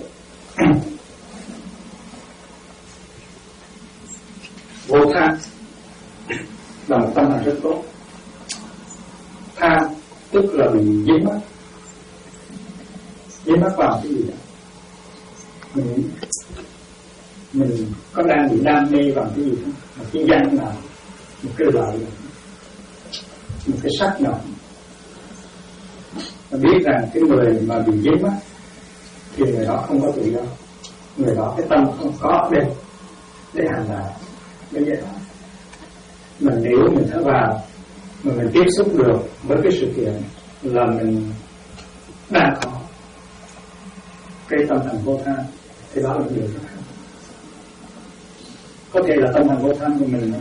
B: Vô tham là một tâm hành rất tốt. Tham tức là mình dính mắc vào cái gì đó, mình có đang bị đam mê vào cái gì không, một cái danh nào, một cái lợi nào, một cái sắc nào. Và biết rằng cái người mà bị dính mắc thì người đó không có tự do, người đó cái tâm không có để hành đạo. Bây giờ mình nếu mình thở vào mà mình tiếp xúc được với cái sự kiện là mình đang cái tâm thành vô tham, thì đó là điều rất khác. Có thể là tâm thành vô tham của mình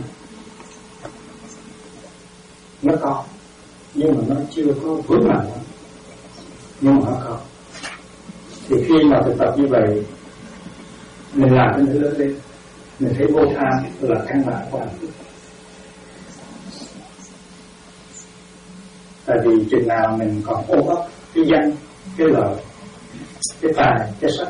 B: nó có, nhưng mà nó chưa có vững mạnh lắm, nhưng mà nó có. Thì khi mà thực tập như vậy, mình làm cho nó lớn lên, mình thấy vô tham là căn bản của hạnh phúc. Tại vì chừng nào mình còn ôm ấp cái danh, cái lợi, cái tài, cái sắc,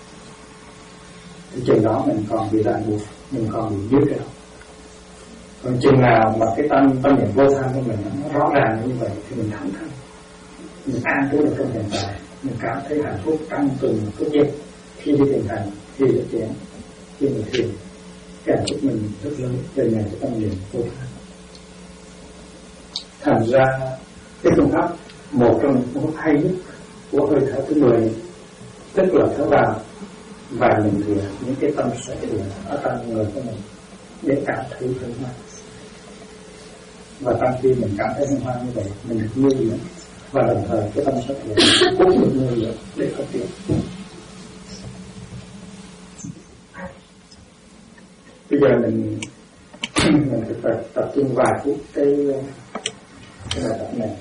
B: thì chừng đó mình còn bị ràng buộc, mình còn bị dứt cái đó. Còn chừng nào mà cái tâm niệm vô tham của mình nó rõ ràng như vậy thì mình thẳng thắn, mình an trú được trong hiện tại, mình cảm thấy hạnh phúc trong từng phút giây. Khi đi thiền hành, khi đi chén, khi mình thiền, cái hạnh phúc mình rất lớn về nhà cái tâm niệm vô tham. Thành ra cái phương pháp, một trong những phương pháp hay nhất của hơi thở thứ 10, tức là thở vào và mình rửa những cái tâm sở hữu ở trong người của mình để cảm thấy hân hoan. Và trong khi mình cảm thấy hân hoan như vậy, mình được nuôi dưỡng, và đồng thời cái tâm sở hữu cũng được nuôi dưỡng để phát triển. Bây giờ mình tập trung vài phút cái bài tập này.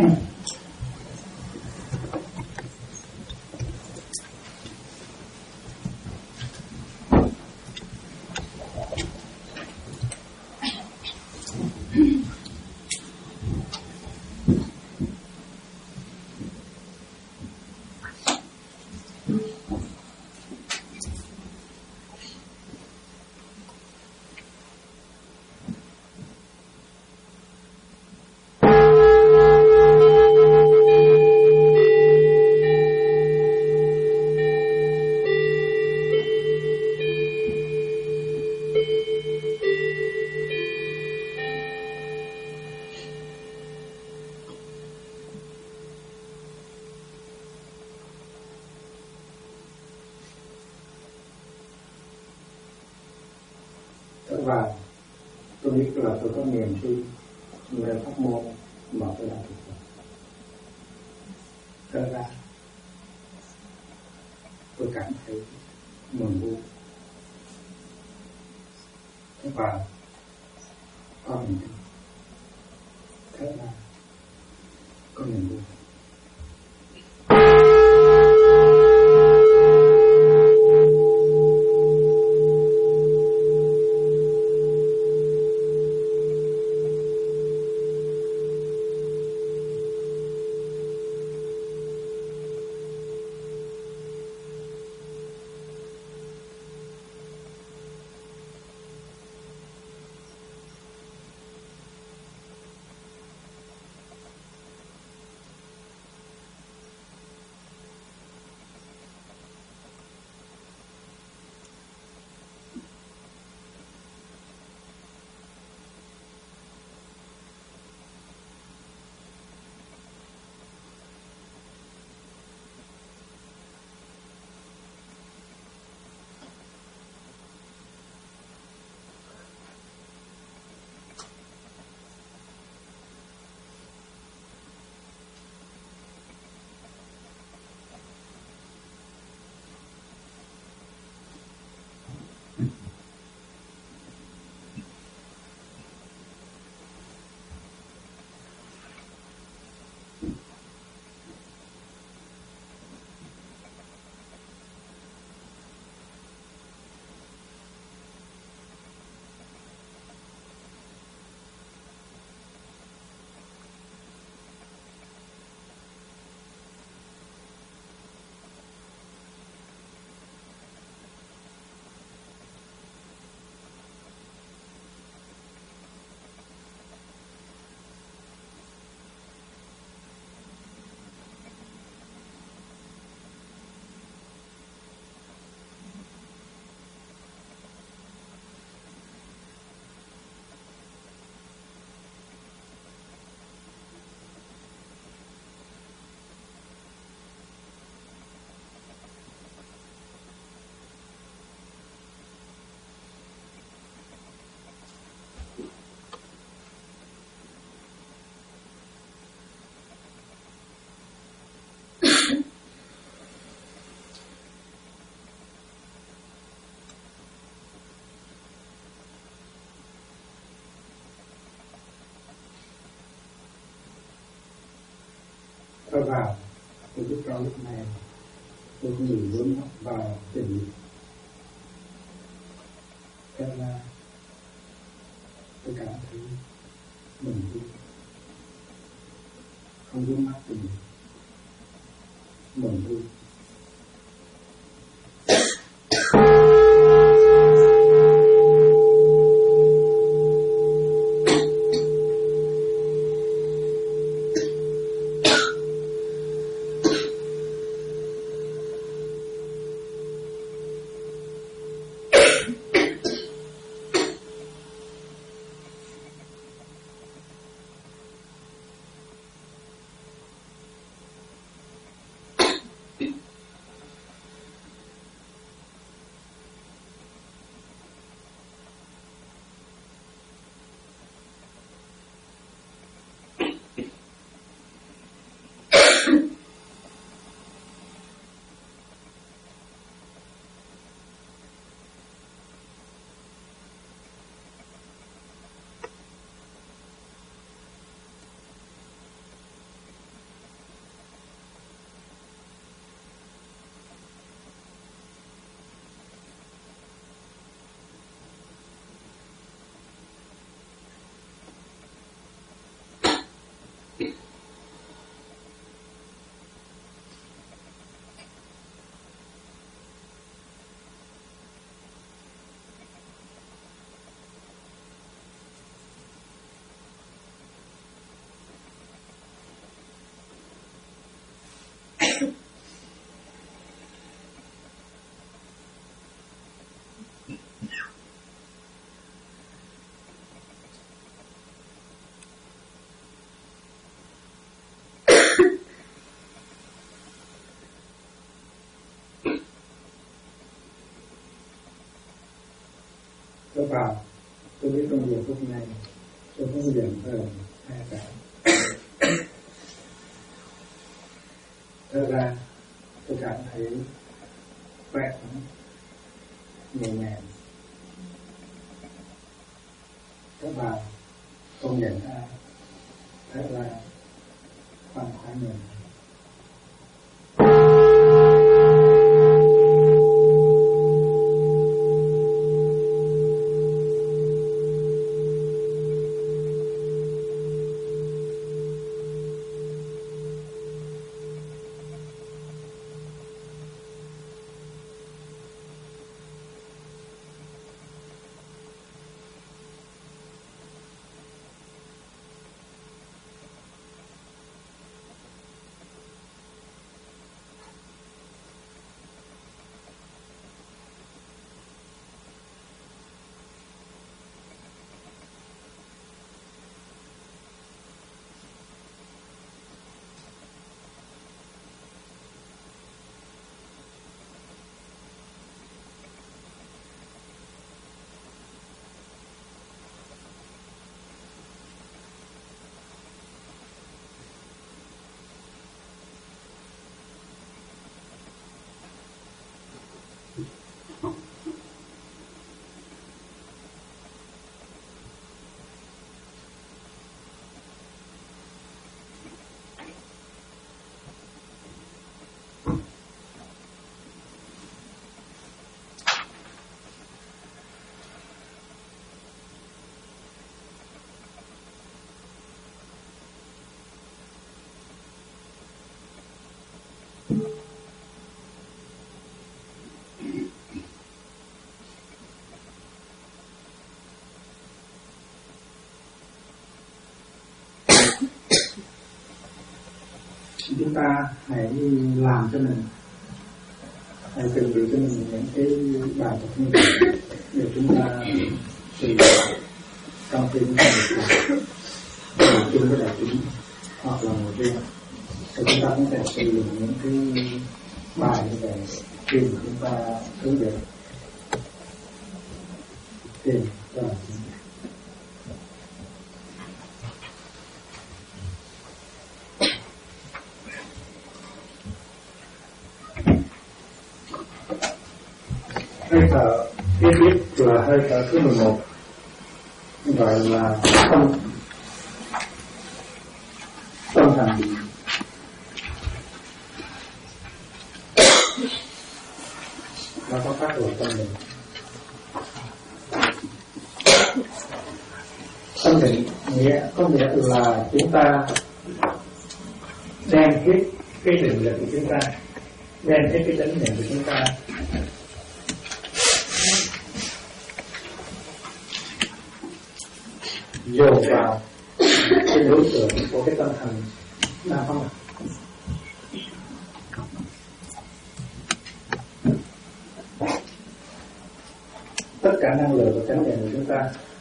B: Và tôi biết là tôi có niềm tin về pháp môn mà tôi đang thực tập. Thật ra tôi cảm thấy mừng vui. Thế và có niềm tin. Thế là có niềm vui. tôi vào tôi biết rõ lúc này tôi không bị vướng vào tình dục. Thế là tôi cảm thấy mình vui, không vướng mắc tình dục, mình vui. Tôi vào, tôi biết công việc lúc này tôi không giận hờn ai cả. Thật ra tôi cảm thấy khỏe lắm, nhẹ nhàng. Tôi vào, không giận ai, thật là khoan khoái mình. Chúng ta hãy làm cho mình, hãy chuẩn bị cho mình những cái bài tập như vậy để chúng ta sử dụng trong khi chúng ta làm chung với đại chúng hoặc là một riêng. Thì chúng ta cũng sẽ sử dụng những cái bài như vậy khi mà chúng ta hướng dẫn tìm cho là hơi thở tiếp tiếp là hơi thở thứ 11, gọi là tâm hành. nó có tác dụng tâm định. Tâm định có nghĩa là chúng ta đem hết cái định lực của chúng ta, đem hết cái chánh niệm của chúng ta dồn vào cái đối tượng của cái tâm hành đang có mặt. Tất cả năng lượng của chánh niệm của chúng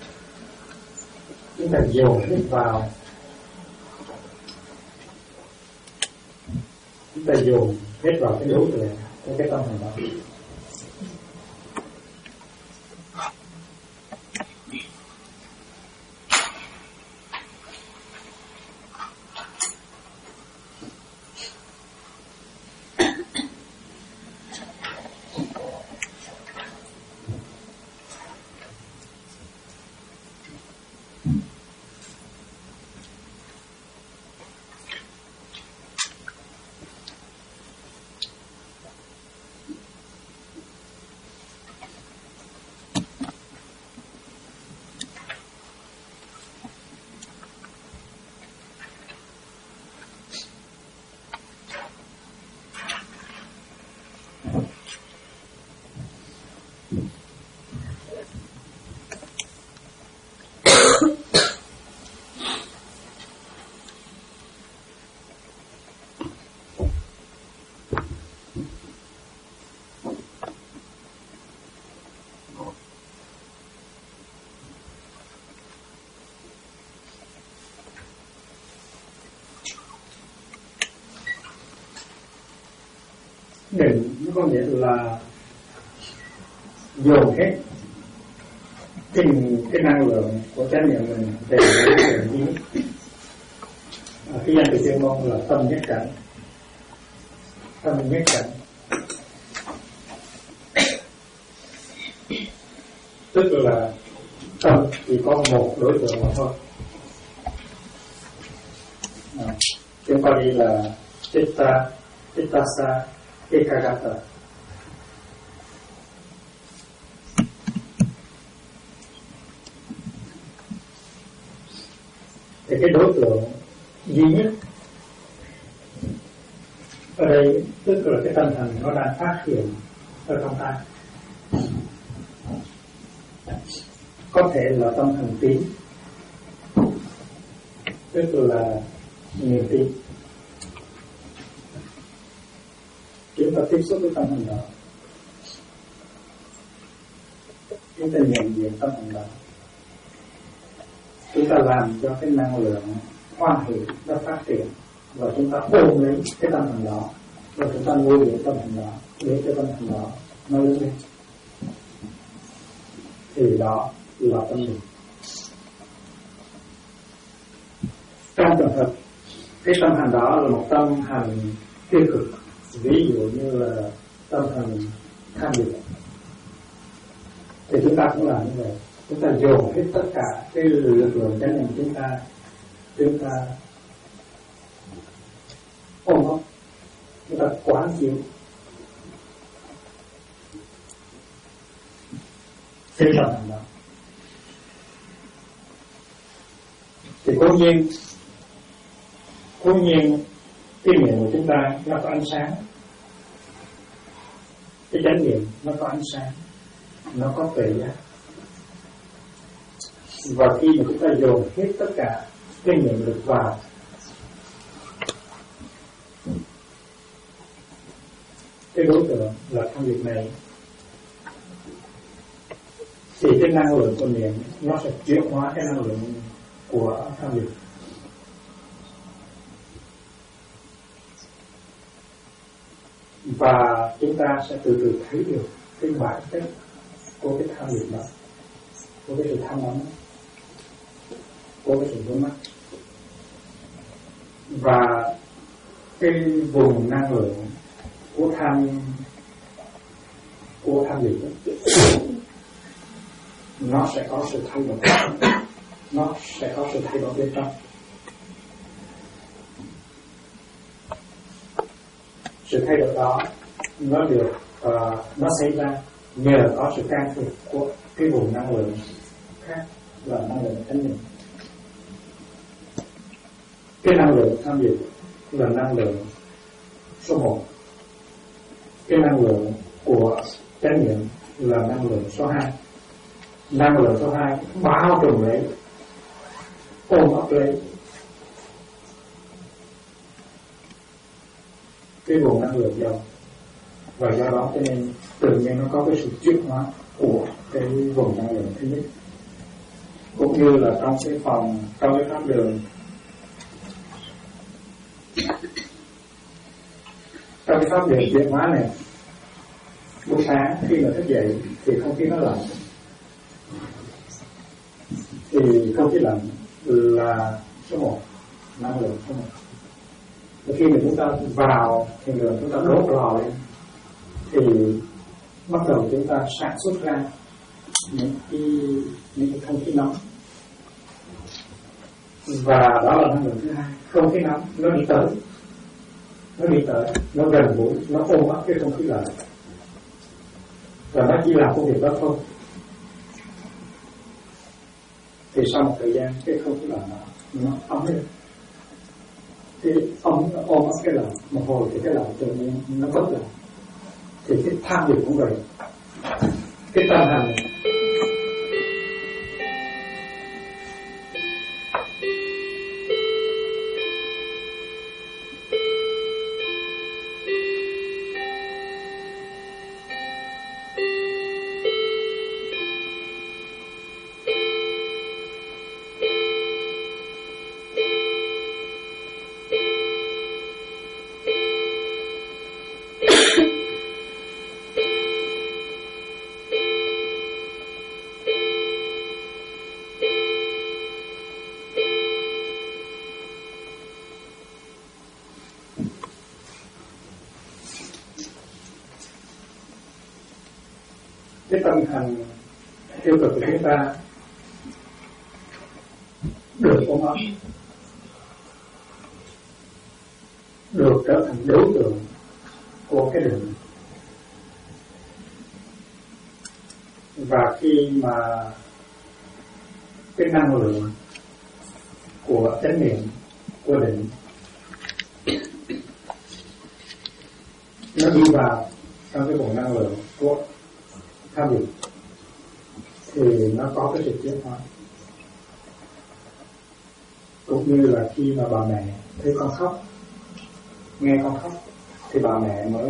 B: ta dồn hết vào, chúng ta dồn hết vào cái đối tượng của cái tâm hành đó. Định nó có nghĩa là dồn hết cái năng lượng của chánh niệm mình về cái định kiến. Cái danh từ chuyên môn là tâm nhất cảnh. Tâm nhất cảnh tức là tâm chỉ có một đối tượng mà thôi. Tiếng Pali là Chittasa Ekagata. Thì cái đối tượng duy nhất ở đây tức là cái tâm thần nó đang phát hiện ở trong ta. Có thể là tâm thần tín, tức là niềm tin. Chúng ta tiếp xúc với tâm thần đó, chúng ta nhận diện tâm thần đó, chúng ta làm cho cái năng lượng hoan hỷ nó phát triển, và chúng ta ôm lấy cái tâm thần đó, và chúng ta nuôi dưỡng tâm thần đó để cho tâm thần đó nó lớn lên. Thì đó là tâm định. Trong trường hợp cái tâm hành đó là một tâm hành tiêu cực, ví dụ như là tâm thần tham dục, thì chúng ta cũng làm như vậy. Chúng ta dồn hết tất cả cái lực lượng chánh niệm chúng ta ôm nó, chúng ta quán chiếu cái tâm hành đó. Thì cố nhiên cái miệng của chúng ta nó có ánh sáng, cái chánh niệm nó có ánh sáng, nó có tuệ giác. Và khi mà chúng ta dồn hết tất cả cái niệm lực vào, cái đối tượng là công việc này, thì cái năng lượng của niệm nó sẽ chuyển hóa cái năng lượng của tham dục. Và chúng ta sẽ từ từ thấy được cái bản chất của cái tham dục đó, của cái sự tham nóng, của cái sự vướng mắc. Và cái vùng năng lượng của tham dục đó, nó sẽ có sự thay đổi, nó sẽ có sự thay đổi bên trong. Sự thay đổi đó nó được nó xảy ra nhờ có sự can thiệp của cái vùng năng lượng khác là năng lượng chánh niệm. Cái năng lượng tham dự là năng lượng số 1. Cái năng lượng của chánh niệm là năng lượng số 2. Năng lượng số 2 bao trùm lấy, ôm ấp lấy cái vùng năng lượng dầu, và do đó cho nên tự nhiên nó có cái sự chuyển hóa của cái vùng năng lượng thứ nhất. Cũng như là trong cái phòng, trong cái pháp đường, trong cái pháp đường chuyển hóa này, buổi sáng khi mà thức dậy thì không khí nó lạnh, thì không khí lạnh là số 1, năng lượng số 1. Và khi mà chúng ta vào thiền đường, chúng ta đốt lò lên thì bắt đầu chúng ta sản xuất ra những cái không khí nóng, và đó là năng lượng thứ 2. Không khí nóng nó đi tới, nó gần gũi, nó ôm ấp cái không khí lạnh, và nó chỉ làm công việc đó thôi. Thì sau một thời gian cái không khí lạnh nó ấm lên, thì ấm nó ôm ấp cái lạnh một hồi thì cái lạnh tự nhiên nó bớt lại. Thì cái tham dự cũng vậy, cái tâm hành cái tâm hành tiêu cực của chúng ta được ôm ấp, được trở thành đối tượng của cái định. Và khi mà cái năng lượng của chánh niệm, của định nó đi vào trong cái vùng năng lượng của tham dự, thì nó có cái sự chuyển hóa. Cũng như là khi mà bà mẹ thấy con khóc, nghe con khóc, thì bà mẹ mới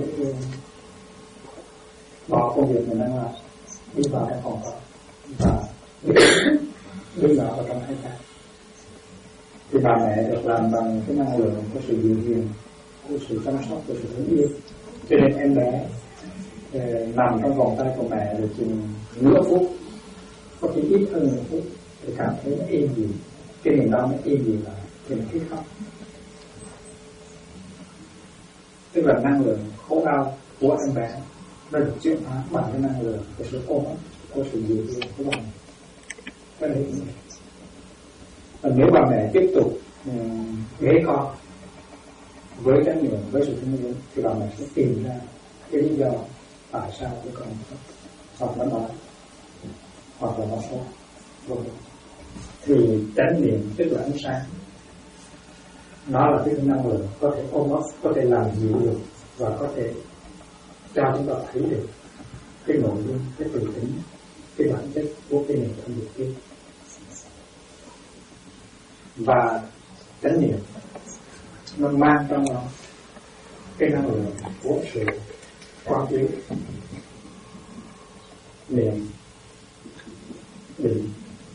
B: bỏ công việc mình đang làm, đi vào cái phòng đó và đứng ở trong hai tay. Thì bà mẹ được làm bằng cái năng lượng của sự dịu hiền, của sự chăm sóc, của sự thương yêu. Cho nên em bé nằm trong vòng tay của mẹ được chừng nửa phút, có khi ít hơn nửa phút, thì cảm thấy nó êm dịu, cái niềm đau nó êm dịu lại, thì nó thích khóc. Tức là năng lượng khổ đau của em bé nó được chuyển hóa bằng cái năng lượng của sự ôm ấp, của sự dịu hiền của bà mẹ. Cái đấy cũng vậy. Và nếu bà mẹ tiếp tục bế con với trách nhiệm, với sự thương yêu, thì bà mẹ sẽ tìm ra cái lý do tại sao cái con khóc, hoặc nó nói, hoặc là nó sốt, vân vân. Thì chánh niệm tức là ánh sáng, nó là cái năng lượng có thể ôm ấp, có thể làm dịu được, và có thể cho chúng ta thấy được cái nội dung, cái tự tính, cái bản chất của cái niệm tham dự kia. Và chánh niệm nó mang trong nó cái năng lượng của sự quán chiếu, niệm, định.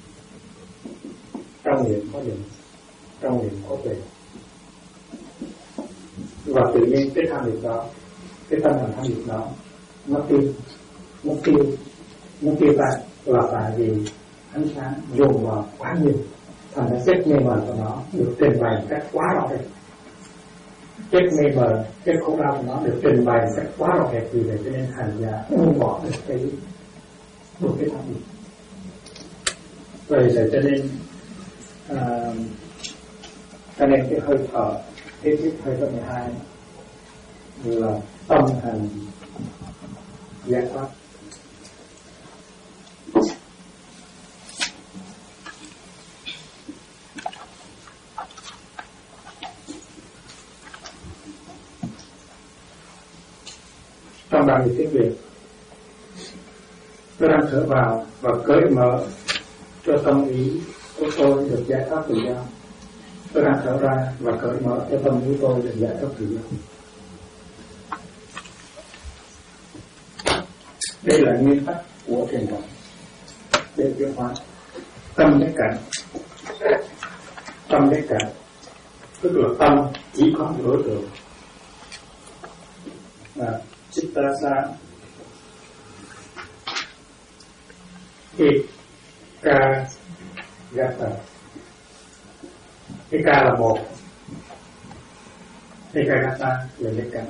B: Trong niệm có định, trong niệm có tuệ. Và tự nhiên cái tham niệm đó, cái tâm hành tham niệm đó nó tiêu tan, là tại vì ánh sáng dồn vào quá nhiều, thành ra chất mê mờ của nó được trình bày một cách quá rõ rệt. Chất mê mờ, chất khổ đau của nó được trình bày một cách quá rõ rệt, vì vậy cho nên hành giả buông bỏ được cái tham niệm. Vậy cho nên cái hơi thở, cái hơi thở 12 là tâm hành giải thoát. Trong bài tiếng Việt, tôi đang thở vào và cởi mở cho tâm ý của tôi được giải thoát tự do. Tôi đang thở ra và cởi mở cho tâm ý tôi được giải thoát tự do. Đây là nguyên tắc của thiền định để chuyển hóa tâm giác cảnh. Tâm giác cảnh tức là tâm chỉ có một đối tượng là Chitta sa Eka Gata. Eka là một, Eka Gata là giác cảnh.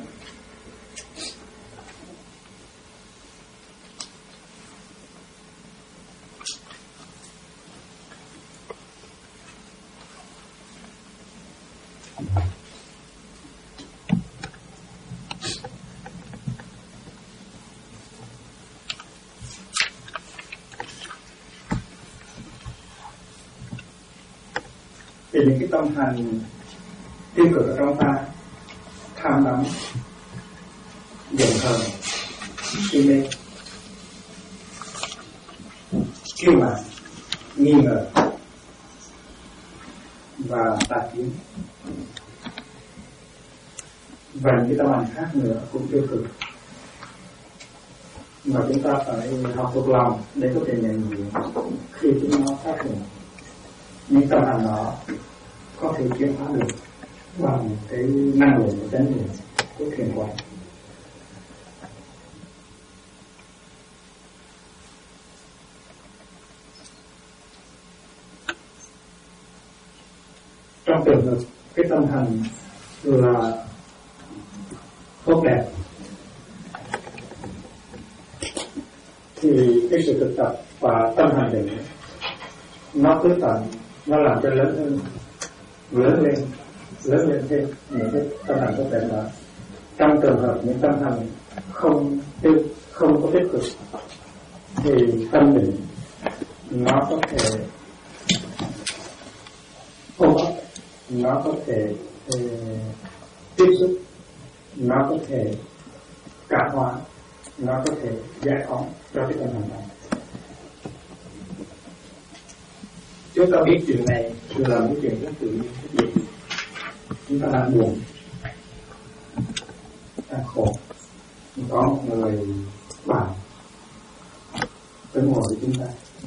B: Thì những cái tâm hành tiêu cực ở trong ta, tham đắm, giận hờn, si mê, kiêu mạn, nghi ngờ và tà kiến và những cái tâm hành khác nữa cũng tiêu cực, mà chúng ta phải học thuộc lòng để có thể nhận diện khi chúng nó phát hiện. Những tâm hành đó có thể chuyển hóa được bằng cái năng lượng của chánh niệm của thiền quán. Trong trường hợp cái tâm hành là tốt đẹp thì cái sự thực tập và tâm hành định nó cứ tận, nó làm cho lớn lên thêm những cái tâm hành tốt đẹp đó. Trong trường hợp những tâm hành không có tích cực thì tâm định nó có thể ôm ấp, nó có thể tiếp xúc, nó có thể cảm hóa, nó có thể giải phóng cho cái tâm hành đó. Chúng ta biết chuyện này là một chuyện rất tự nhiên. Chúng ta đang buồn, đang khổ, có một người bạn tới ngồi với chúng ta.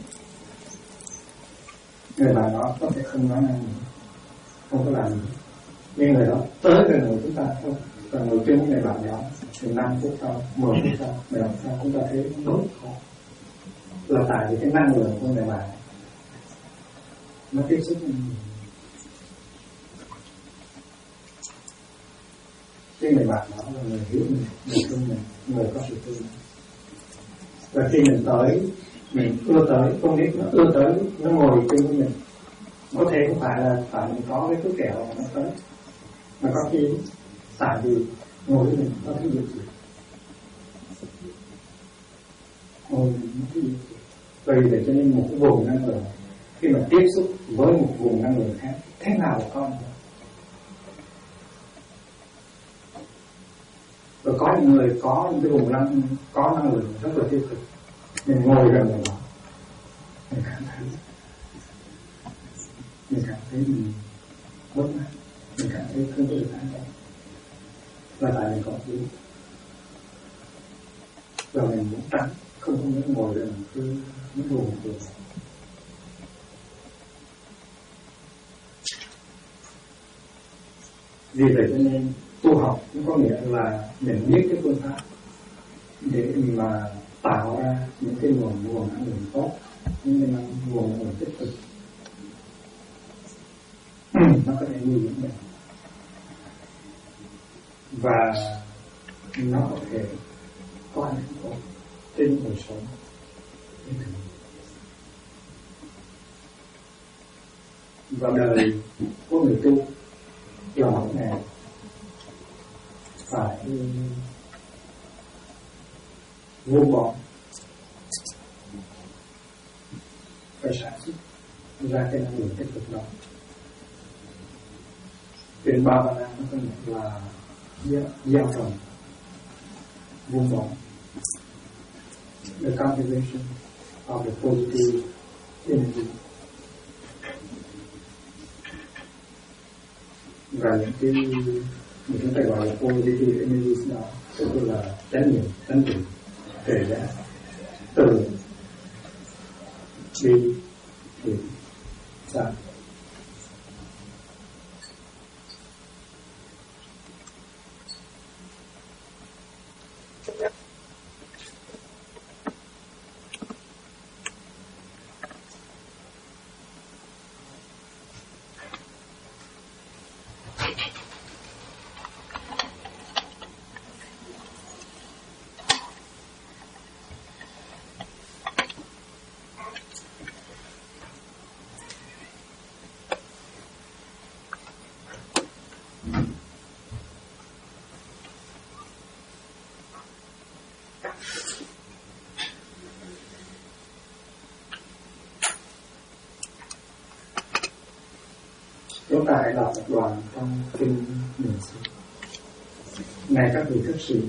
B: Người bạn đó có thể không nói năng nữa, không có làm gì, nhưng người đó tới gần người chúng ta thôi, còn ngồi trên người bạn đó thì 5 phút sau, 10 phút sau, 15 phút sau chúng ta thấy rất khổ. Là tại vì cái năng lượng của người bạn nó tiếp xúc với mình. Cái người bạn đó là người hiểu mình thương mình, người có sự thương. Và khi mình tới, mình ưa tới, không biết nó ưa tới, nó ngồi chung với mình. Có thể không phải là phải mình có cái thuốc kẹo nó tới, mà có khi tại vì ngồi với mình nó thấy được gì. Ngồi với mình nó thấy được gì. Vậy để cho nên một cái vùng năng lượng khi mà tiếp xúc với một vùng năng lượng khác, thế nào là con? Rồi có những người có những cái vùng có năng lượng rất là tiêu cực, mình ngồi gần người đó, mình cảm thấy mình bất mãn, mình cảm thấy không có được an toàn, và tại mình có thứ, và mình muốn tránh, không có muốn ngồi gần cứ những vùng của mình. Vì vậy cho nên tu học cũng có nghĩa là mình biết cái phương pháp để mà tạo ra những cái nguồn năng lượng tốt, những cái nguồn năng lượng tích cực, nó có thể nuôi dưỡng mình và nó có thể có ảnh hưởng tốt trên đời sống. Và đời của người tu là mỗi ngày phải vô vọng, phải sản xuất ra cái năng lượng tích cực đó. Trên ba ba la nó có nghĩa là gieo trồng vô vọng, the cultivation of the positive energy. Và những cái mình chúng ta gọi là positive energy đó tức là chánh niệm, chánh niệm, tuệ giác, từ bi, thiện, sát. Chúng ta hãy đọc một đoạn trong kinh Niệm xứ. Này các vị thức sĩ,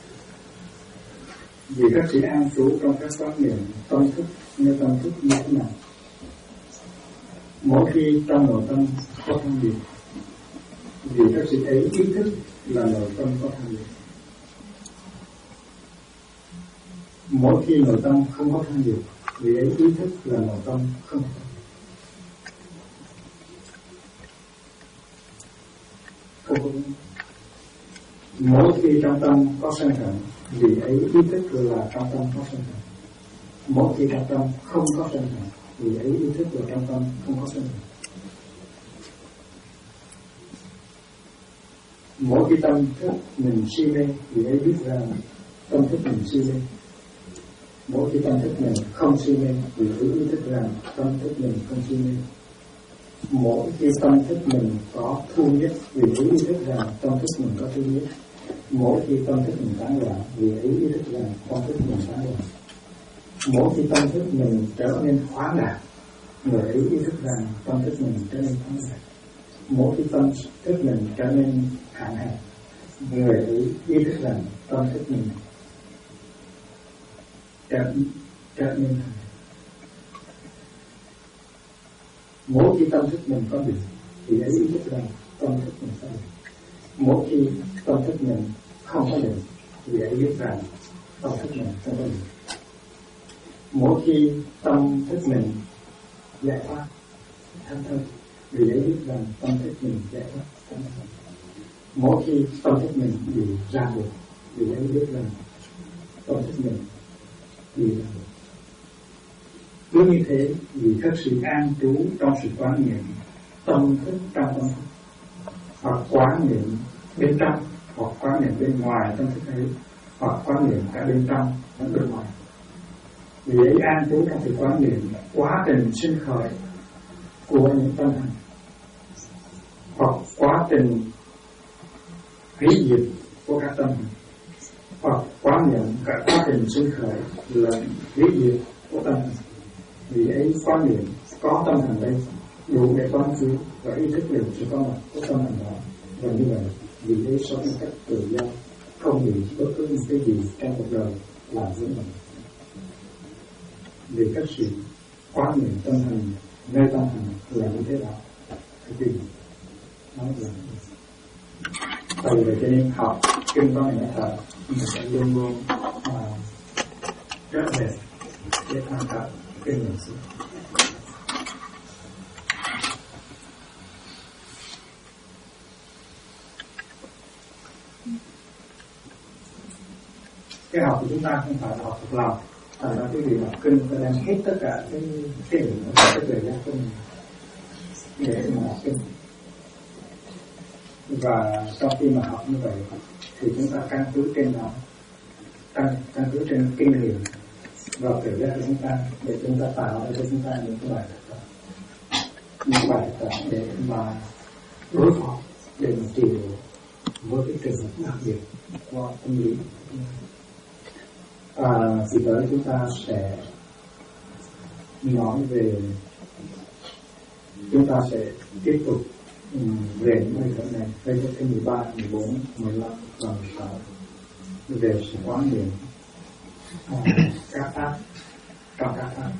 B: vì các sĩ an trú trong các quán niệm tâm thức như tâm thức như thế nào? Mỗi khi trong nội tâm có tham biệt, vì các sĩ ấy ý thức là nội tâm có tham biệt. Mỗi khi nội tâm không có tham biệt, vì ấy ý thức là nội tâm không có tham biệt. Mỗi khi trong tâm có sân hận, vì ấy ý thức là trong tâm có sân hận. Mỗi khi trong tâm không có sân hận, vì ấy ý thức là trong tâm không có sân hận. Mỗi khi tâm thức mình si mê, vì ấy biết rằng tâm thức mình si mê. Mỗi khi tâm thức mình không si mê, vì ấy ý thức rằng tâm thức mình không si mê. Mỗi khi tâm thức mình có thương nhất, vì ấy ý thức rằng tâm thức mình có thương nhất. Mỗi khi tâm thức mình tán loạn, vì ấy ý thức rằng tâm thức mình tán loạn. Mỗi khi tâm thức mình trở nên khoáng đạt, người ấy ý thức rằng tâm thức mình trở nên khoáng đạt. Mỗi khi tâm thức mình trở nên hạn hẹp, người ấy ý thức rằng tâm thức mình trở nên hạn hẹp. Mỗi khi tâm thức mình có bệnh, thì ấy ý thức rằng tâm thức mình có bệnh. Mỗi khi tâm thức mình không có bệnh, thì ấy biết rằng tâm thức mình không có bệnh. Mỗi khi tâm thức mình giải thoát thanh thân, vì ấy biết rằng tâm thức mình giải thoát thanh thân. Mỗi khi tâm thức mình bị ràng buộc, vì ấy biết rằng tâm thức mình bị ràng buộc. Cứ như thế, vì các sự an trú trong sự quán niệm tâm thức trong tâm thức, hoặc quán niệm bên trong, hoặc quán niệm bên ngoài tâm thức ấy, hoặc quán niệm cả bên trong lẫn bên ngoài. Vì ấy an trú trong sự quán niệm quá trình sinh khởi của những tâm hành, hoặc quá trình hủy diệt của các tâm hành, hoặc quán niệm cả quá trình sinh khởi lẫn hủy diệt của tâm hành. Vì ấy quan niệm có tâm hành đây đủ để quán chiếu và ý thức được sự có mặt của tâm hành đó, và như vậy vì ấy sống một cách tự do, không bị bất cứ một cái gì trong cuộc đời làm vướng mình. Vì các sự quán niệm tâm hành nơi tâm hành là như thế nào? Cái gì nói là tại vì cho nên học kinh có nghĩa là mình sẽ luôn luôn rất đẹp để tham khảo kinh nghiệm sự. Cái học của chúng ta không phải là học thuộc lòng, thành ra cái việc học kinh phải đem hết tất cả cái kinh nghiệm và cái thời gian của mình để mà học kinh. Và sau khi mà học như vậy thì chúng ta căn cứ trên đó, căn cứ trên kinh nghiệm và tự giác của chúng ta để chúng ta tạo ra cho chúng ta những cái bài thực tập, những bài thực tập để mà đối phó, để mà trị liệu với cái trường hợp đặc biệt qua tâm lý. Thì tới chúng ta sẽ nói về, chúng ta sẽ tiếp tục về những hơi thở này. Đây có cái 13, 14, 15 và 16 đều sẽ quán niệm các pháp trong các pháp.